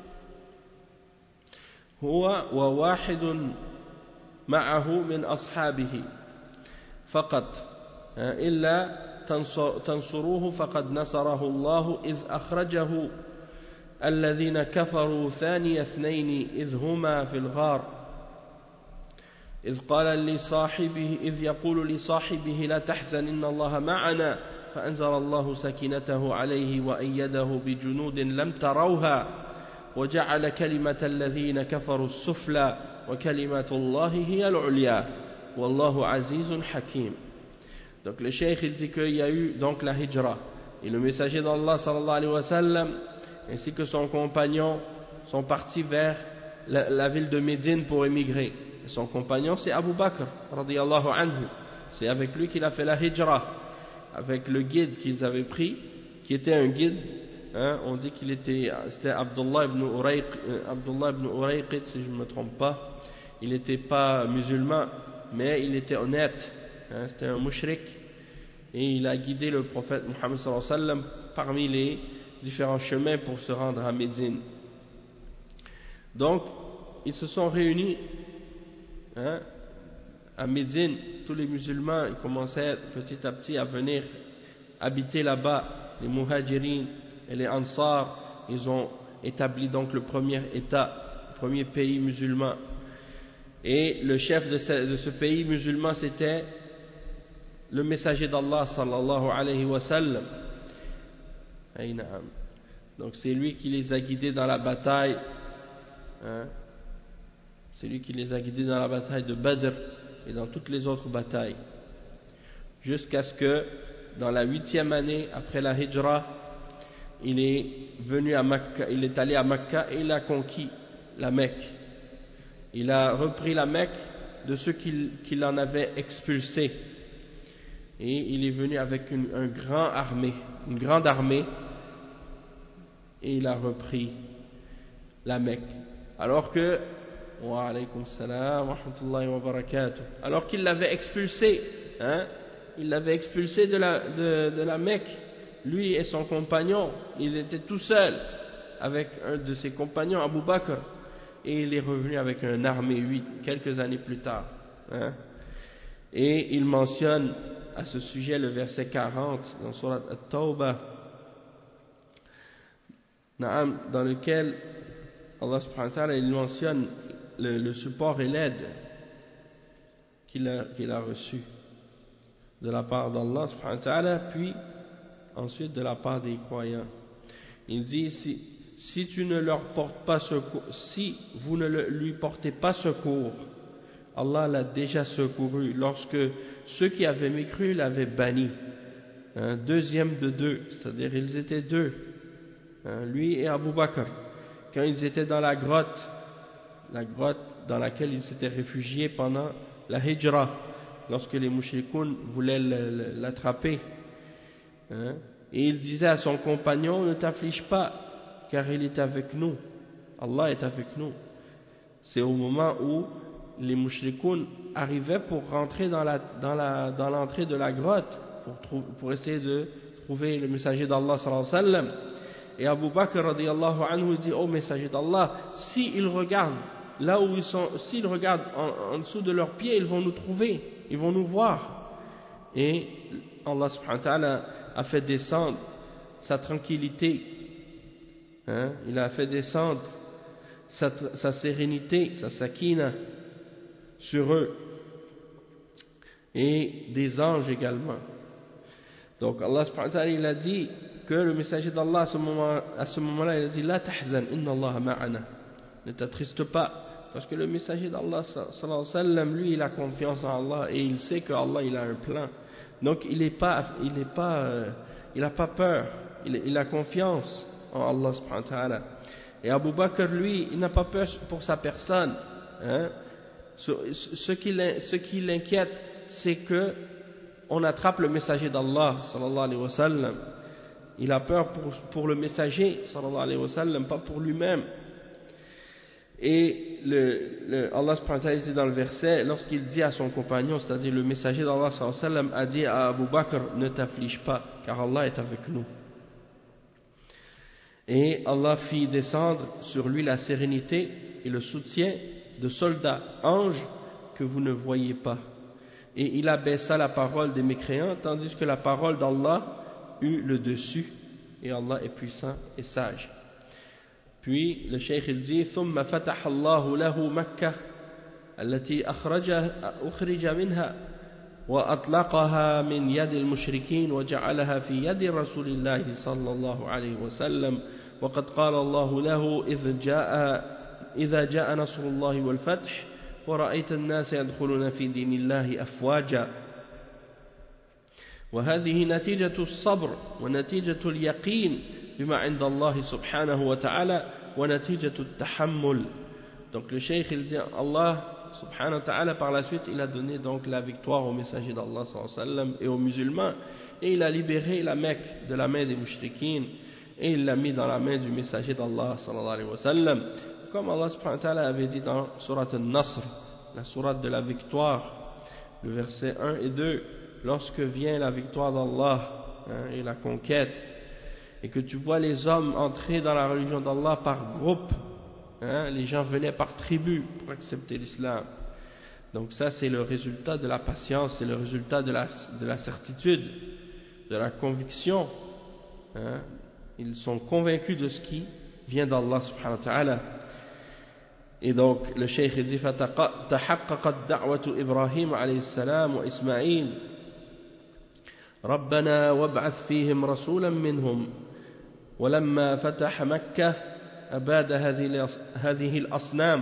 هو وواحد معه من أصحابه فقط إلا تنصروه فقد نصره الله إذ أخرجه الذين كفروا ثاني اثنين إذ هما في الغار إذ قال لصاحبه إذ يقول لصاحبه لا تحزن إن الله معنا فأنزل الله سكينته عليه وأيده بجنود لم تروها وجعل كلمة الذين كفروا السفلى وكلمة الله هي العليا والله عزيز حكيم. Donc le cheikh il dit qu'il y a eu donc la hijra et le messager d'Allah sallallahu alayhi wa sallam ainsi que son compagnon sont partis vers la, la ville de Médine pour émigrer. Et son compagnon c'est Abu Bakr radiyallahu anhu. C'est avec lui qu'il a fait la hijra, avec le guide qu'ils avaient pris, qui était un guide. Hein, on dit qu'il était, c'était Abdullah ibn Urayq, Abdullah ibn Urayqit si je ne me trompe pas. Il n'était pas musulman, mais il était honnête. Hein, c'était un mushrik et il a guidé le prophète Muhammad sallallahu alayhi wa sallam parmi les différents chemins pour se rendre à Médine. Donc, ils se sont réunis hein, à Médine. Tous les musulmans ils commençaient petit à petit à venir habiter là-bas, les muhajirin et les Ansar, ils ont établi donc le premier État, le premier pays musulman. Et le chef de ce, de ce pays musulman, c'était le messager d'Allah sallallahu alayhi wa sallam. Donc c'est lui qui les a guidés dans la bataille. Hein? C'est lui qui les a guidés dans la bataille de Badr et dans toutes les autres batailles. Jusqu'à ce que, dans la huitième année après la hijra, il est venu à Mecca, il est allé à Mecca et il a conquis la Mecque. Il a repris la Mecque de ceux qu'il qu'il en avait expulsés. Et il est venu avec une, un grand armée, une grande armée, et il a repris la Mecque. Alors que, wa alaykum salam wa rahmatullahi wa barakatuh, alors qu'il l'avait expulsé, hein, il l'avait expulsé de la, de, de la Mecque. Lui et son compagnon, il était tout seul avec un de ses compagnons, Abu Bakr, et il est revenu avec une armée huit, quelques années plus tard. Hein. Et il mentionne à ce sujet le verset quarante dans Surat At-Tawbah, dans lequel Allah subhanahu wa ta'ala il mentionne le, le support et l'aide qu'il a, qu'il a reçu de la part d'Allah subhanahu wa ta'ala, puis ensuite de la part des croyants. Il dit si, si tu ne leur portes pas secours, si vous ne le, lui portez pas secours Allah l'a déjà secouru lorsque ceux qui avaient mécru l'avaient banni. Un deuxième de deux, c'est-à-dire ils étaient deux, hein, lui et Abu Bakr, quand ils étaient dans la grotte, la grotte dans laquelle ils s'étaient réfugiés pendant la hijra, lorsque les mouchrikoun voulaient l'attraper, hein, et il disait à son compagnon, ne t'afflige pas, car il est avec nous, Allah est avec nous. C'est au moment où les mouchrikoun arrivaient pour rentrer dans la, dans la, dans l'entrée de la grotte, pour, pour essayer de trouver le messager d'Allah sallallahu alayhi wa sallam. Et Abu Bakr radiyallahu anhu dit, oh messager d'Allah, s'ils regardent là où ils sont, s'ils regardent en, en dessous de leurs pieds, ils vont nous trouver, ils vont nous voir. Et Allah subhanahu wa ta'ala a fait descendre sa tranquillité, hein, il a fait descendre sa, sa sérénité, sa sakina sur eux, et des anges également. Donc Allah subhanahu wa ta'ala il a dit que le messager d'Allah à ce moment, à ce moment-là, il a dit la tahzan inna Allah ma'ana, ne t'attriste pas, parce que le messager d'Allah sallallahu alayhi wa sallam, lui il a confiance en Allah et il sait que Allah il a un plan, donc il est pas, il est pas, euh, il a pas peur, il, il a confiance en Allah subhanahu wa ta'ala. Et Abu Bakr lui il n'a pas peur pour sa personne, hein. Ce, ce qui ce qui l'inquiète c'est que on attrape le messager d'Allah sallallahu alayhi wa sallam. Il a peur pour, pour le messager sallallahu alayhi wa sallam, pas pour lui-même. Et le, le, Allah subhanahu wa ta'ala dit dans le verset, lorsqu'il dit à son compagnon, c'est-à-dire le messager d'Allah sallallahu alayhi wa sallam, a dit à Abu Bakr, ne t'afflige pas, car Allah est avec nous. Et Allah fit descendre sur lui la sérénité et le soutien de soldats, anges, que vous ne voyez pas. Et il abaissa la parole des mécréants, tandis que la parole d'Allah eut le dessus, et Allah est puissant et sage. Puis le cheikh il dit ثم فتح الله له مكة التي أخرج منها وأطلقها من يد المشركين وجعلها في يد رسول الله صلى الله عليه وسلم وقد قال الله له إذ جاء إذا جاء نصر الله والفتح ورأيت الناس يدخلون في دين الله أفواجا وهذه نتيجة الصبر ونتيجة اليقين بما عند الله سبحانه وتعالى ونتيجة التحمل. Donc le cheikh il dit Allah subhanahu wa ta'ala par la suite il a donné donc la victoire au messager d'Allah sallallahu alayhi wa sallam et aux musulmans, et il a libéré la Mecque de la main des mushrikines et il l'a mis dans la main du messager d'Allah sallallahu alayhi wa sallam, comme Allah subhanahu wa ta'ala avait dit dans Surat al-Nasr, la sourate de la victoire, le verset un et deux, lorsque vient la victoire d'Allah, hein, et la conquête, et que tu vois les hommes entrer dans la religion d'Allah par groupe, hein, les gens venaient par tribu pour accepter l'islam. Donc ça c'est le résultat de la patience, c'est le résultat de la, de la certitude, de la conviction, hein. Ils sont convaincus de ce qui vient d'Allah subhanahu wa ta'ala. Et donc le cheikh dit تحققت دعوة إبراهيم عليه السلام وإسماعيل ربنا وابعث فيهم رسولا منهم ولما فتح مكة أباد هذه الأصنام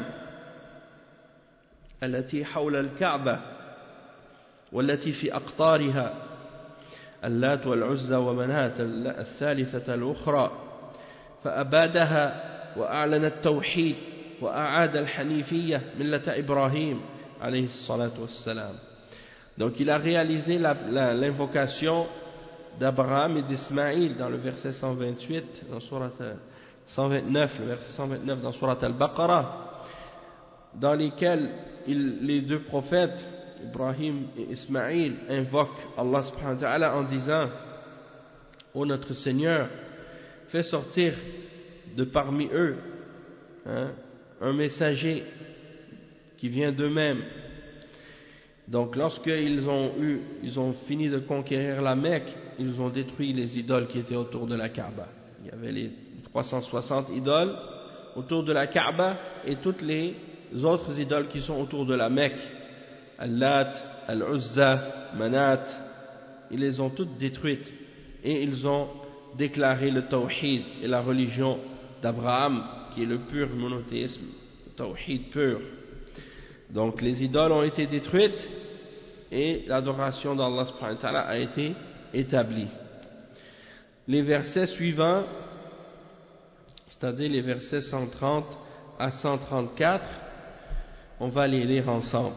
التي حول الكعبة والتي في أقطارها اللات والعزى ومناة الثالثة الأخرى فأبادها وأعلن التوحيد وأعاد الحنيفية ملة إبراهيم عليه الصلاة والسلام. Donc il a réalisé l'invocation d'Abraham et d'Ismaïl dans le verset cent vingt-huit, dans surat cent vingt-neuf, le verset cent vingt-neuf dans surat Al-Baqarah, dans lesquels il, les deux prophètes, Ibrahim et Ismaïl, invoquent Allah subhanahu wa ta'ala en disant: ô notre Seigneur, fais sortir de parmi eux, hein, un messager qui vient d'eux-mêmes. Donc lorsqu'ils ont eu, ils ont fini de conquérir la Mecque, ils ont détruit les idoles qui étaient autour de la Kaaba. Il y avait les trois cent soixante idoles autour de la Kaaba et toutes les autres idoles qui sont autour de la Mecque. Al-Lat, Al-Uzza, Manat, ils les ont toutes détruites et ils ont déclaré le Tawhid et la religion d'Abraham qui est le pur monothéisme, le Tawhid pur. Donc les idoles ont été détruites et l'adoration d'Allah subhanahu wa ta'ala a été établie. Les versets suivants, c'est-à-dire les versets cent trente à cent trente-quatre, on va les lire ensemble.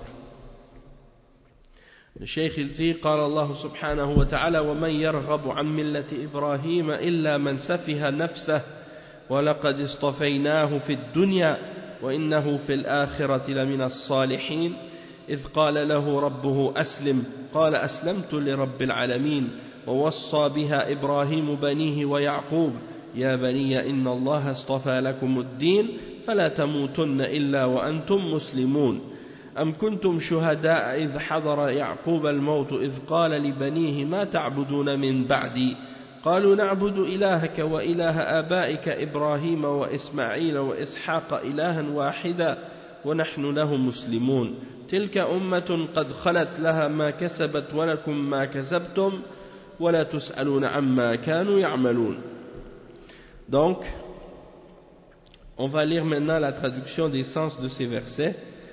Le Cheikh il dit, قال الله سبحانه وتعالى ومن يرغب عن ملة إبراهيم إلا من سفه نفسه ولقد اصطفيناه في الدنيا وإنه في الآخرة لمن الصالحين إذ قال له ربه أسلم قال أسلمت لرب العالمين ووصى بها إبراهيم بنيه ويعقوب يا بني إن الله اصطفى لكم الدين فلا تموتن إلا وأنتم مسلمون أم كنتم شهداء إذ حضر يعقوب الموت إذ قال لبنيه ما تعبدون من بعدي قالوا نعبد إلهك وإله آبائك إبراهيم وإسماعيل وإسحاق إلها واحدا ونحن له مسلمون تلك أمة قد خلت لها ما كسبت ولكم ما كسبتم ولا تسألون عما كانوا يعملون. Donc, on va lire maintenant la traduction des sens de ces versets.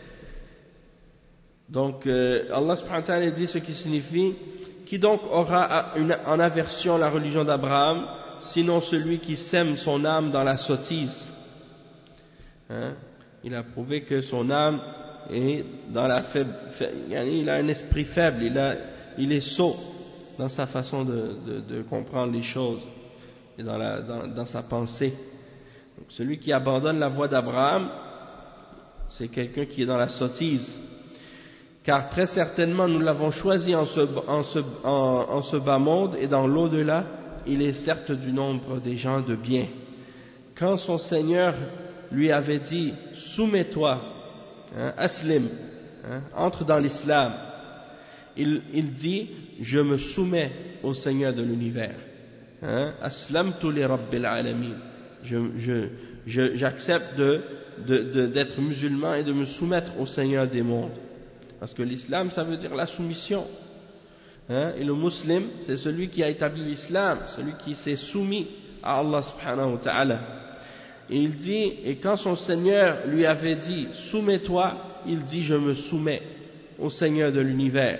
Donc, euh, Allah subhanahu wa ta'ala dit ce qui signifie: qui donc aura une, en aversion la religion d'Abraham, sinon celui qui sème son âme dans la sottise. Hein? Il a prouvé que son âme est dans la faible, il a un esprit faible, il, a, il est sot dans sa façon de, de, de comprendre les choses et dans, la, dans, dans sa pensée. Donc, celui qui abandonne la voie d'Abraham, c'est quelqu'un qui est dans la sottise. Car très certainement nous l'avons choisi en ce, en, ce, en, en ce bas monde et dans l'au-delà, il est certes du nombre des gens de bien. Quand son Seigneur lui avait dit « Soumets-toi, hein, aslim, hein, entre dans l'islam », il, il dit « Je me soumets au Seigneur de l'univers. Hein, aslamtu li rabbil alamin. Je, je, je, j'accepte de, de, de, d'être musulman et de me soumettre au Seigneur des mondes. » Parce que l'islam, ça veut dire la soumission. Hein? Et le musulman, c'est celui qui a établi l'islam, celui qui s'est soumis à Allah subhanahu wa ta'ala. Et il dit, et quand son Seigneur lui avait dit, soumets-toi, il dit, je me soumets au Seigneur de l'univers.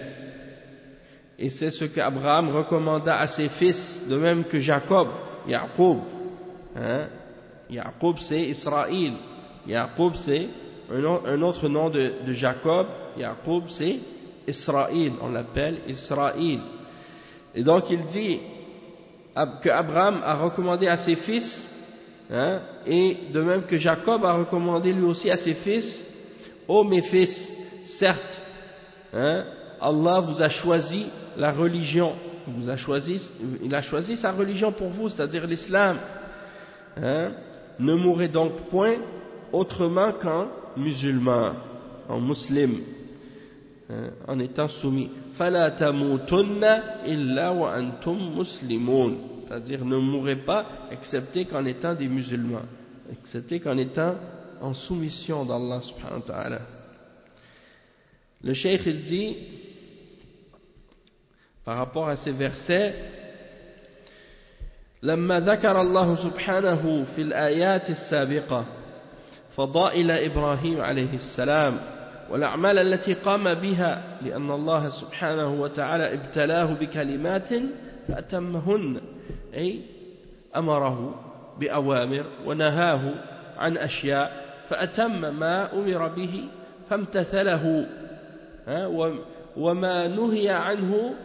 Et c'est ce qu'Abraham recommanda à ses fils, de même que Jacob, Yaqub. Hein? Yaqub, c'est Israël. Yaqub, c'est un autre nom de, de Jacob. Yaqub, c'est Israël, on l'appelle Israël. Et donc il dit que Abraham a recommandé à ses fils, hein, et de même que Jacob a recommandé lui aussi à ses fils, ô mes fils, certes, hein, Allah vous a choisi la religion, il, vous a choisi, il a choisi sa religion pour vous, c'est-à-dire l'islam. Hein, ne mourrez donc point autrement qu'en musulman, en musulman. Hein, en étant soumis. فَلَا تَمُوتُنَّ إِلَّا وَأَنْتُمْ مُسْلِمُونَ. C'est-à-dire ne mourrez pas excepté qu'en étant des musulmans, excepté qu'en étant en soumission d'Allah subhanahu wa ta'ala. Le cheikh il dit par rapport à ces versets: لما ذكر الله سبحانه في الآيات السابقة فضائل إبراهيم عليه السلام والأعمال التي قام بها لأن الله سبحانه وتعالى ابتلاه بكلمات فأتمهن، أي أمره بأوامر ونهاه عن أشياء فأتم ما أمر به فامتثله، وما نهي عنه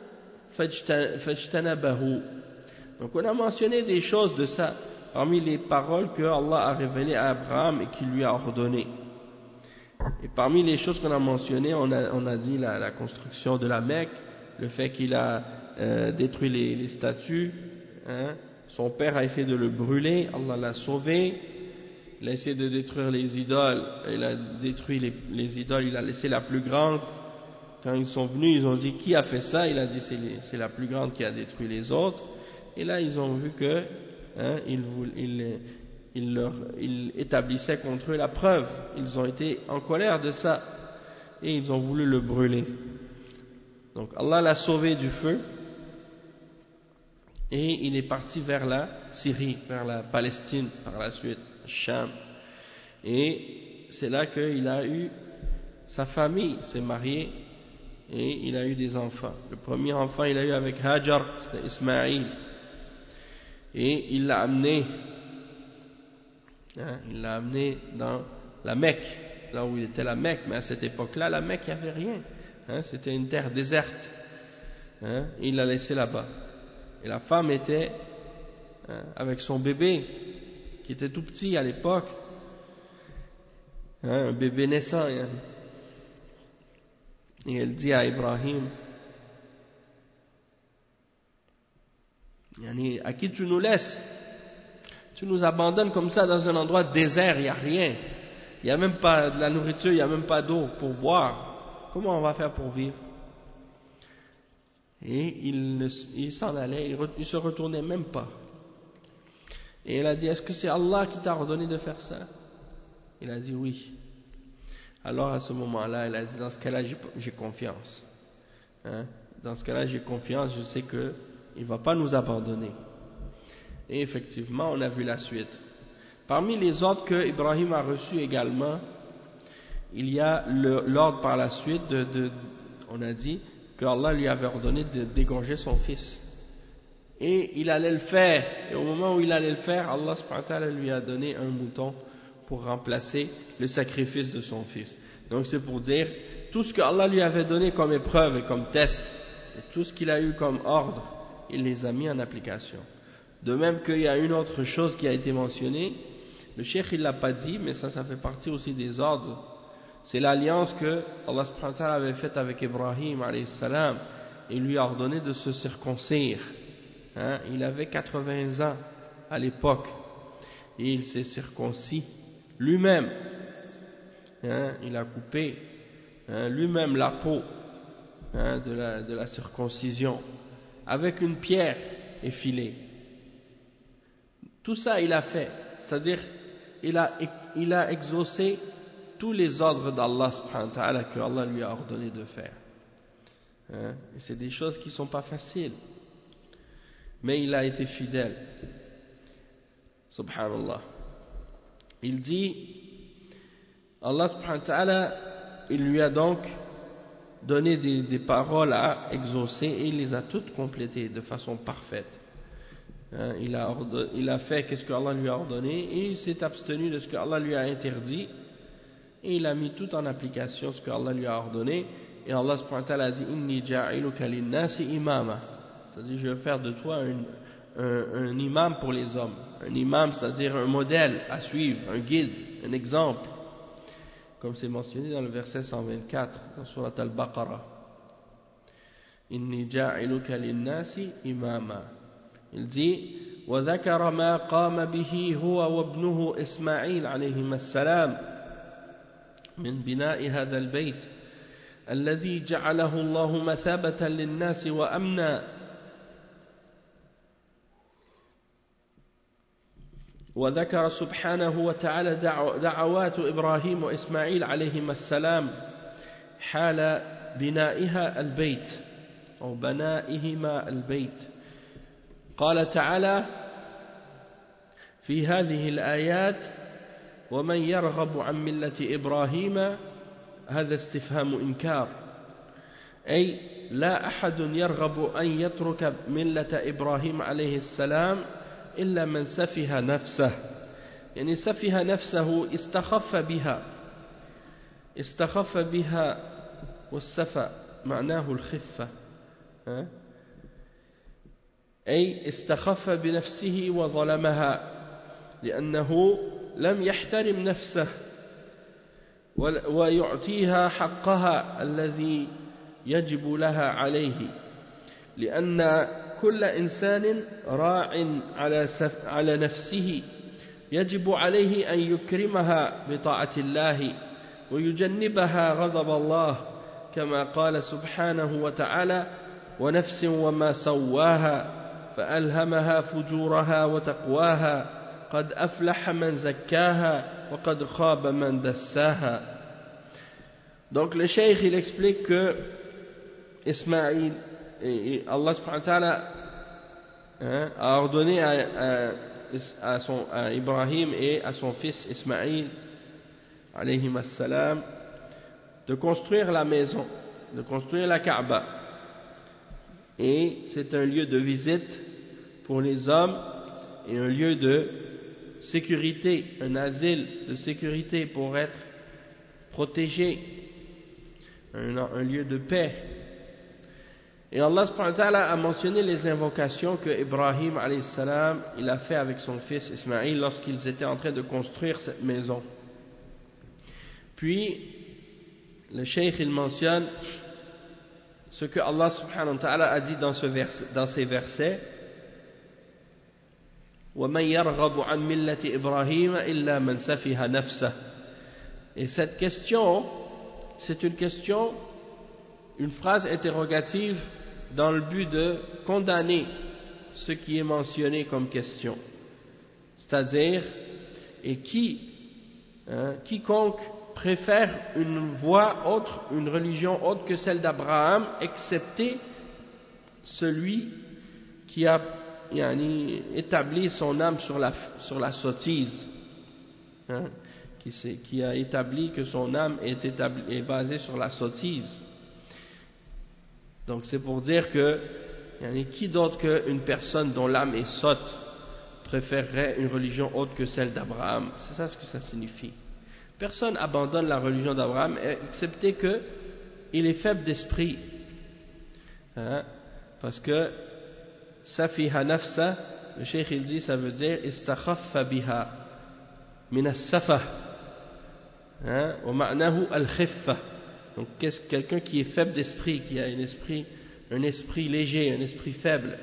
فاجتنبه. Donc on a mentionné des choses de ça parmi les paroles que Allah a révélées à Abraham et qu'il lui a ordonnées. Et parmi les choses qu'on a mentionnées, on a, on a dit la, la construction de la Mecque, le fait qu'il a euh, détruit les, les statues, hein. Son père a essayé de le brûler, Allah l'a sauvé, il a essayé de détruire les idoles, il a détruit les, les idoles, il a laissé la plus grande. Quand ils sont venus, ils ont dit qui a fait ça? Il a dit c'est, les, c'est la plus grande qui a détruit les autres. Et là ils ont vu que hein, il, il, il, leur, il établissait contre eux la preuve, ils ont été en colère de ça et ils ont voulu le brûler. Donc Allah l'a sauvé du feu et il est parti vers la Syrie, vers la Palestine par la suite, Cham. Et c'est là qu'il a eu sa famille s'est mariée et il a eu des enfants. Le premier enfant il a eu avec Hajar, c'était Ismaïl, et il l'a amené, hein, il l'a amené dans la Mecque, là où il était la Mecque, mais à cette époque-là, la Mecque, il n'y avait rien, hein, c'était une terre déserte, hein, il l'a laissé là-bas. Et la femme était, hein, avec son bébé, qui était tout petit à l'époque, hein, un bébé naissant, hein. Et elle dit à Ibrahim, yani, à qui tu nous laisses? Tu nous abandonnes comme ça dans un endroit désert, il n'y a rien, il n'y a même pas de la nourriture, il n'y a même pas d'eau pour boire, comment on va faire pour vivre? Et il, il s'en allait, il ne se retournait même pas. Et elle a dit, est-ce que c'est Allah qui t'a ordonné de faire ça? Il a dit oui. Alors à ce moment-là, elle a dit, dans ce cas-là, j'ai confiance. Hein? Dans ce cas-là, j'ai confiance, je sais qu'il ne va pas nous abandonner. Et effectivement, on a vu la suite. Parmi les ordres que Ibrahim a reçus également, il y a l'ordre par la suite, de, de, on a dit, qu'Allah lui avait ordonné de d'égorger son fils. Et il allait le faire. Et au moment où il allait le faire, Allah subhanahu wa ta'ala lui a donné un mouton pour remplacer le sacrifice de son fils. Donc c'est pour dire, tout ce que Allah lui avait donné comme épreuve et comme test, et tout ce qu'il a eu comme ordre, il les a mis en application. De même qu'il y a une autre chose qui a été mentionnée, le cheikh il l'a pas dit, mais ça, ça fait partie aussi des ordres. C'est l'alliance que Allah subhanahu wa ta'ala avait faite avec Ibrahim alayhi salam. Il lui a ordonné de se circoncire. Hein, il avait quatre-vingts ans à l'époque et il s'est circoncis lui-même, hein, il a coupé, hein, lui-même la peau, hein, de, la, de la circoncision avec une pierre effilée. Tout ça il a fait, c'est-à-dire il a, il a exaucé tous les ordres d'Allah subhanahu wa ta'ala que Allah lui a ordonné de faire, hein, et c'est des choses qui ne sont pas faciles. Mais il a été fidèle. Subhanallah. Il dit, Allah subhanahu wa ta'ala, il lui a donc donné des, des paroles à exaucer et il les a toutes complétées de façon parfaite. Hein, il, a ordonné, il a fait ce que Allah lui a ordonné et il s'est abstenu de ce que Allah lui a interdit et il a mis tout en application ce que Allah lui a ordonné. Et Allah subhanahu wa ta'ala a dit, Inni ja'iluka linnasi imama. C'est-à-dire, je vais faire de toi un, un, un imam pour les hommes. Un imam, c'est-à-dire un modèle à suivre, un guide, un exemple. Comme c'est mentionné dans le verset cent vingt-quatre, dans Surat Al-Baqarah. Inni ja'iluka linnasi imama. Il dit, وذكر ما قام به هو وابنه إسماعيل عليهما السلام من بناء هذا البيت الذي جعله الله مثابة للناس وأمنا وذكر سبحانه وتعالى دعوات إبراهيم وإسماعيل عليهما السلام حال بنائها البيت أو بنائهما البيت. قال تعالى في هذه الآيات ومن يرغب عن ملة إبراهيم هذا استفهام إنكار أي لا أحد يرغب أن يترك ملة إبراهيم عليه السلام إلا من سفه نفسه يعني سفه نفسه استخف بها استخف بها والسفة معناه الخفة أي استخف بنفسه وظلمها لأنه لم يحترم نفسه ويعطيها حقها الذي يجب لها عليه لأن كل إنسان راع على على نفسه يجب عليه أن يكرمها بطاعة الله ويجنبها غضب الله كما قال سبحانه وتعالى ونفس وما سواها فألهمها فجورها وتقواها قد أفلح من زكاها وقد خاب من دساها. Donc le cheikh il explique que Ismaïl et Allah subhanahu wa ta'ala hein, a ordonné à, à, à, son, à Ibrahim et à son fils Ismaïl alayhim assalam de construire la maison, de construire la Kaaba. Et c'est un lieu de visite pour les hommes et un lieu de sécurité, un asile de sécurité pour être protégé, un, un lieu de paix. Et Allah subhanahu wa ta'ala a mentionné les invocations que Ibrahim alayhi salam il a fait avec son fils Ismaïl lorsqu'ils étaient en train de construire cette maison. Puis le cheikh il mentionne ce que Allah subhanahu wa ta'ala a dit dans, ce verset, dans ces versets. وَمَنْ يَرْغَبُ عَنْ مِلَّةِ إِبْرَاهِيمَ إِلَّا مَنْ سَفِهَ نَفْسَهُ. Et cette question, c'est une question, une phrase interrogative dans le but de condamner ce qui est mentionné comme question. C'est-à-dire, et qui, hein, quiconque préfère une voie autre, une religion autre que celle d'Abraham, excepté celui qui a yani, établi son âme sur la, sur la sottise, hein, qui, qui a établi que son âme est, établi, est basée sur la sottise. Donc c'est pour dire que yani, qui d'autre qu'une personne dont l'âme est sotte préférerait une religion autre que celle d'Abraham? C'est ça ce que ça signifie. Personne abandonne la religion d'Abraham excepté que il est faible d'esprit, hein, parce que safiha nafsa, le cheikh il dit ça veut dire istakhaffa biha min as-safah, hein, wa ma'nahu al-khiffa. Donc quelqu'un qui est faible d'esprit, qui a un esprit, un esprit léger, un esprit faible.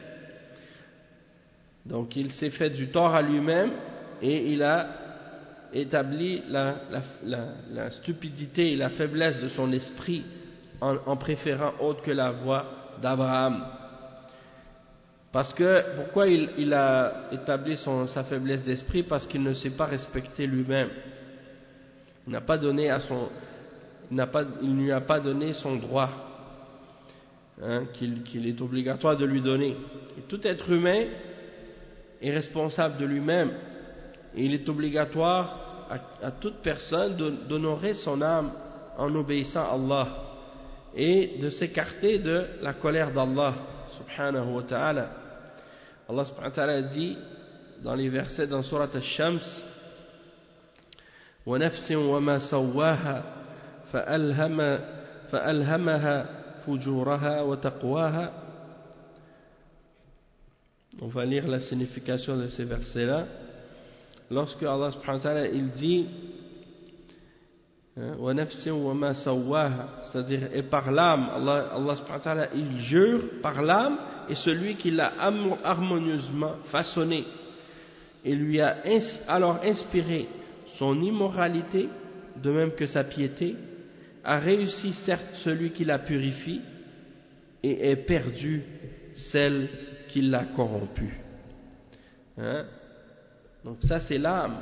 Donc il s'est fait du tort à lui-même et il a établi la, la, la, la stupidité et la faiblesse de son esprit en, en préférant autre que la voie d'Abraham. Parce que, pourquoi il, il a établi son, sa faiblesse d'esprit? Parce qu'il ne s'est pas respecté lui-même. Il n'a pas donné à son, il n'a pas, il ne lui a pas donné son droit, hein, qu'il, qu'il est obligatoire de lui donner. Et tout être humain est responsable de lui-même. Et il est obligatoire à, à toute personne d'honorer son âme en obéissant à Allah et de s'écarter de la colère d'Allah subhanahu wa ta'ala. Allah subhanahu wa ta'ala dit dans les versets dans Surat Al-Shams وَنَفْسٍ وَمَا سَوَّاهَا فَأَلْهَمَهَا فُجُورَهَا وَتَقْوَاهَا. On va lire la signification de ces versets-là. Lorsque Allah subhanahu wa ta'ala il dit وَنَفْسٍ وَمَا سَوَّاهَا, c'est-à-dire et par l'âme, Allah, Allah subhanahu wa ta'ala il jure par l'âme et celui qui l'a harmonieusement façonné et lui a ins- alors inspiré son immoralité de même que sa piété, a réussi certes celui qui la purifie et est perdu celle qui l'a corrompu. Hein? Donc ça c'est l'âme.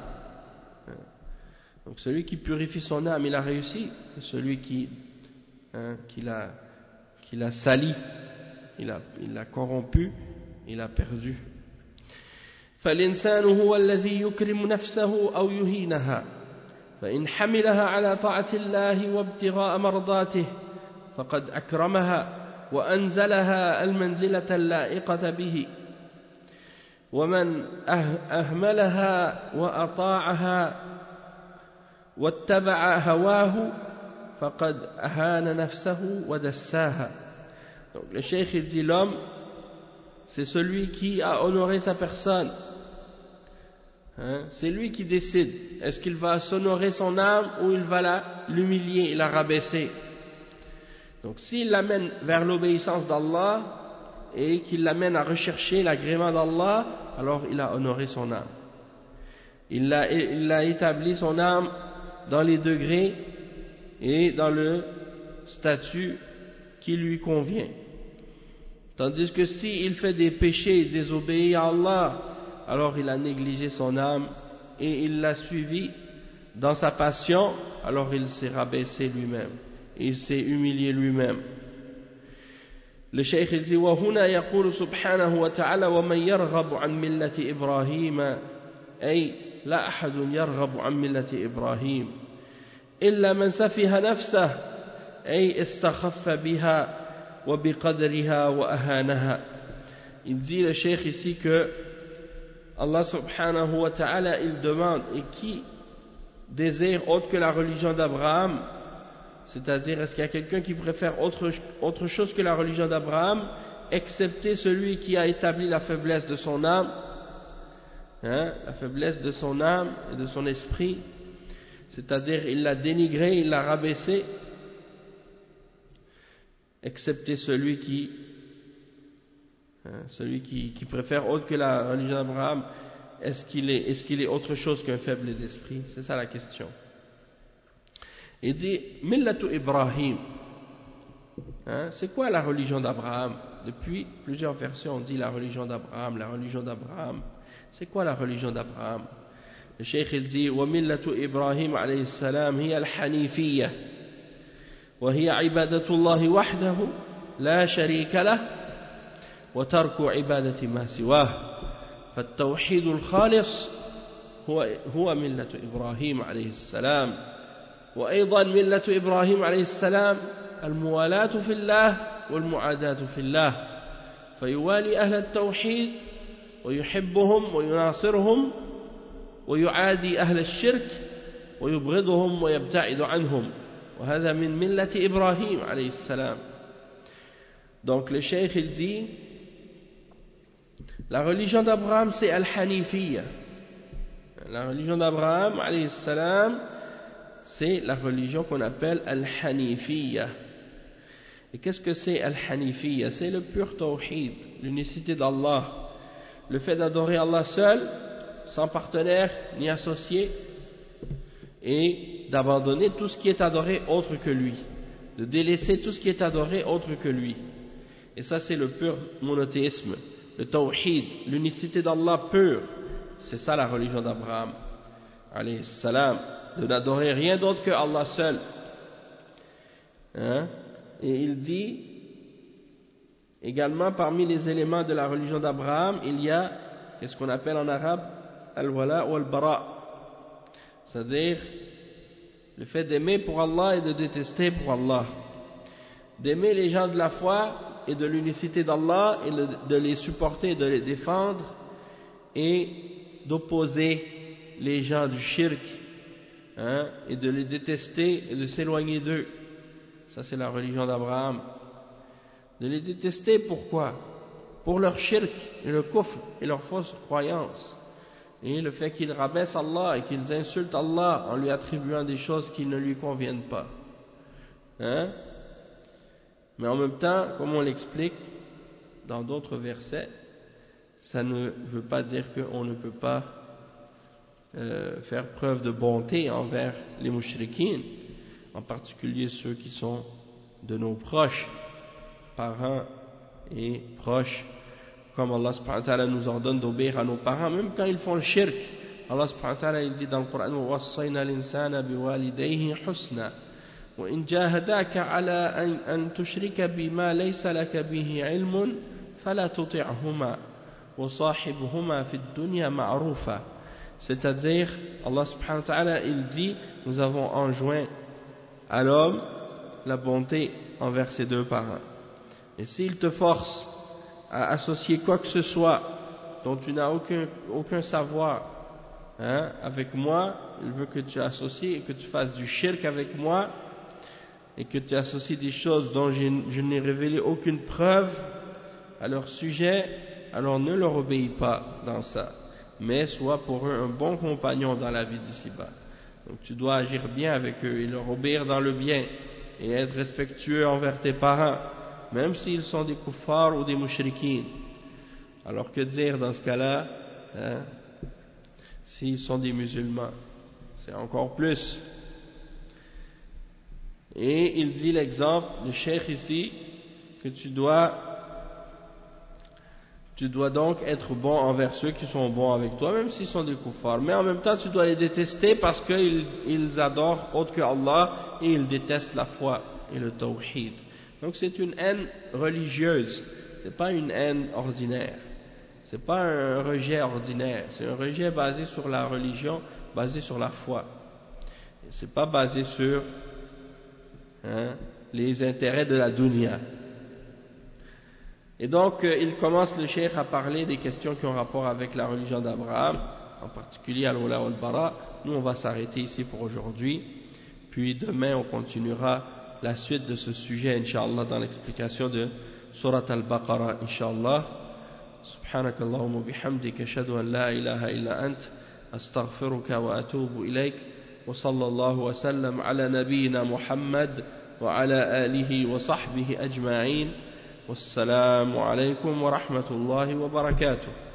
Donc celui qui purifie son âme, il a réussi. Celui qui, hein, qui l'a, qui l'a sali, il a, il l'a corrompu, il a perdu. فالإنسان هو الذي يكرم نفسه أو يهينها فإن حملها على طاعة الله وابتغاء مرضاته فقد أكرمها وأنزلها المنزلة اللائقة به ومن أهملها وأطاعها واتبع هواه فقد أهان نفسه ودساها. Donc le cheikh il dit l'homme c'est celui qui a honoré sa personne, hein? C'est lui qui décide est-ce qu'il va s'honorer son âme ou il va la, l'humilier et la rabaisser. Donc s'il l'amène vers l'obéissance d'Allah et qu'il l'amène à rechercher l'agrément d'Allah, alors il a honoré son âme, il a, il a établi son âme dans les degrés et dans le statut qui lui convient. Tandis que s'il fait des péchés et désobéit à Allah, alors il a négligé son âme et il l'a suivi dans sa passion, alors il s'est rabaissé lui-même, il s'est humilié lui-même. Le cheikh il dit وَهُنَا يَقُولُ سُبْحَانَهُ وَتَعَالَى وَمَنْ يَرْغَبُ عَنْ مِلَّةِ إِبْرَاهِيمَ أي لا أحد يرغب عن ملة إبراهيم إلا من سفه نفسه أي استخف بها وبقدرها وأهانها. Il dit le cheikh ici que Allah subhanahu wa ta'ala il demande et qui désire autre que la religion d'Abraham, c'est-à-dire est-ce qu'il y a quelqu'un qui préfère autre, autre chose que la religion d'Abraham, excepté celui qui a établi la faiblesse de son âme, hein, la faiblesse de son âme et de son esprit, c'est-à-dire il l'a dénigré, il l'a rabaissé, excepté celui qui hein, celui qui, qui préfère autre que la religion d'Abraham, est-ce qu'il est, est-ce qu'il est autre chose qu'un faible d'esprit? C'est ça la question. Il dit Millatu Ibrahim, hein, c'est quoi la religion d'Abraham? Depuis plusieurs versions on dit la religion d'Abraham, la religion d'Abraham. C'est quoi la religion d'Abraham? Le cheikh il dit wa millatu Ibrahim alayhi salam hiya al-hanifiyya wa hiya ibadatullahi wahdahu la sharika lah wa tarku ibadati ma siwah فالتوحيد الخالص هو هو ملة إبراهيم عليه السلام وأيضا ملة إبراهيم عليه السلام الموالاة في الله والمعاداة في الله فيوالي أهل التوحيد ويحبهم ويناصرهم ويعادي أهل الشرك ويبغضهم ويبتعد عنهم وهذا من ملة إبراهيم عليه السلام. Donc le cheikh il dit la religion d'Abraham c'est Al-Hanifiyya. La religion d'Abraham alayhi salam c'est la religion qu'on appelle Al-Hanifiyya. Et qu'est-ce que c'est Al-Hanifiyya? C'est le pur tawhid, l'unicité d'Allah, le fait d'adorer Allah seul, sans partenaire ni associé, et d'abandonner tout ce qui est adoré autre que lui, de délaisser tout ce qui est adoré autre que lui. Et ça c'est le pur monothéisme, le tawhid, l'unicité d'Allah pure. C'est ça la religion d'Abraham alayhi salam, de n'adorer rien d'autre que Allah seul, hein? Et il dit également parmi les éléments de la religion d'Abraham il y a ce qu'on appelle en arabe al-wala ou al-bara, c'est-à-dire le fait d'aimer pour Allah et de détester pour Allah, d'aimer les gens de la foi et de l'unicité d'Allah et de les supporter, de les défendre, et d'opposer les gens du shirk, hein, et de les détester et de s'éloigner d'eux. Ça c'est la religion d'Abraham. De les détester pourquoi? Pour leur shirk et le kufr et leur fausse croyance, et le fait qu'ils rabaissent Allah et qu'ils insultent Allah en lui attribuant des choses qui ne lui conviennent pas, hein? Mais en même temps, comme on l'explique dans d'autres versets, ça ne veut pas dire qu'on ne peut pas euh, faire preuve de bonté envers les mushrikines, en particulier ceux qui sont de nos proches, parents et proches, comme Allah subhanahu wa ta'ala nous ordonne d'obéir à nos parents, même quand ils font le shirk. Allah subhanahu wa ta'ala il dit dans le Coran وَوَصَّيْنَا الْإِنسَانَ بِوَالِدَيْهِ حُسْنًا وَإِنْ جَاهَدَاكَ عَلَىٰ أَنْ تُشْرِكَ بِمَا لَيْسَ لَكَ بِهِ عِلْمٌ فَلَا تُطِعْهُمَا وَصَاحِبْهُمَا فِي الدُّنْيا مَعْرُوفًا. C'est-à-dire, Allah subhanahu wa ta'ala il dit, nous avons enjoint à l'homme la bonté envers ses deux parents. Et s'il te force à associer quoi que ce soit dont tu n'as aucun, aucun savoir, hein, avec moi, il veut que tu associes et que tu fasses du shirk avec moi, et que tu associes des choses dont je, je n'ai révélé aucune preuve à leur sujet, alors ne leur obéis pas dans ça, mais sois pour eux un bon compagnon dans la vie d'ici-bas. Donc tu dois agir bien avec eux et leur obéir dans le bien, et être respectueux envers tes parents, même s'ils sont des kuffars ou des mushrikines. Alors que dire dans ce cas-là, hein, s'ils sont des musulmans? C'est encore plus. Et il dit l'exemple, le cheikh ici, que tu dois, tu dois donc être bon envers ceux qui sont bons avec toi, même s'ils sont des kuffars. Mais en même temps, tu dois les détester parce qu'ils ils adorent autre que Allah et ils détestent la foi et le tawhid. Donc c'est une haine religieuse, c'est pas une haine ordinaire, c'est pas un rejet ordinaire, c'est un rejet basé sur la religion, basé sur la foi. C'est pas basé sur hein, les intérêts de la dunya. Et donc, euh, il commence le cheikh à parler des questions qui ont rapport avec la religion d'Abraham, en particulier al-Wala wal-Bara. Nous, on va s'arrêter ici pour aujourd'hui. Puis demain, on continuera la suite de ce sujet, Inch'Allah, dans l'explication de Surat al-Baqarah, Inch'Allah. Subhanak Allahumma bihamdik, ashhadu an la ilaha illa ant, astaghfiruka wa atubu ilayk, wa sallallahu wa sallam ala nabiyyina Muhammad wa ala alihi wa sahbihi ajma'in. Wassalamu alaykum wa rahmatullahi wa barakatuh.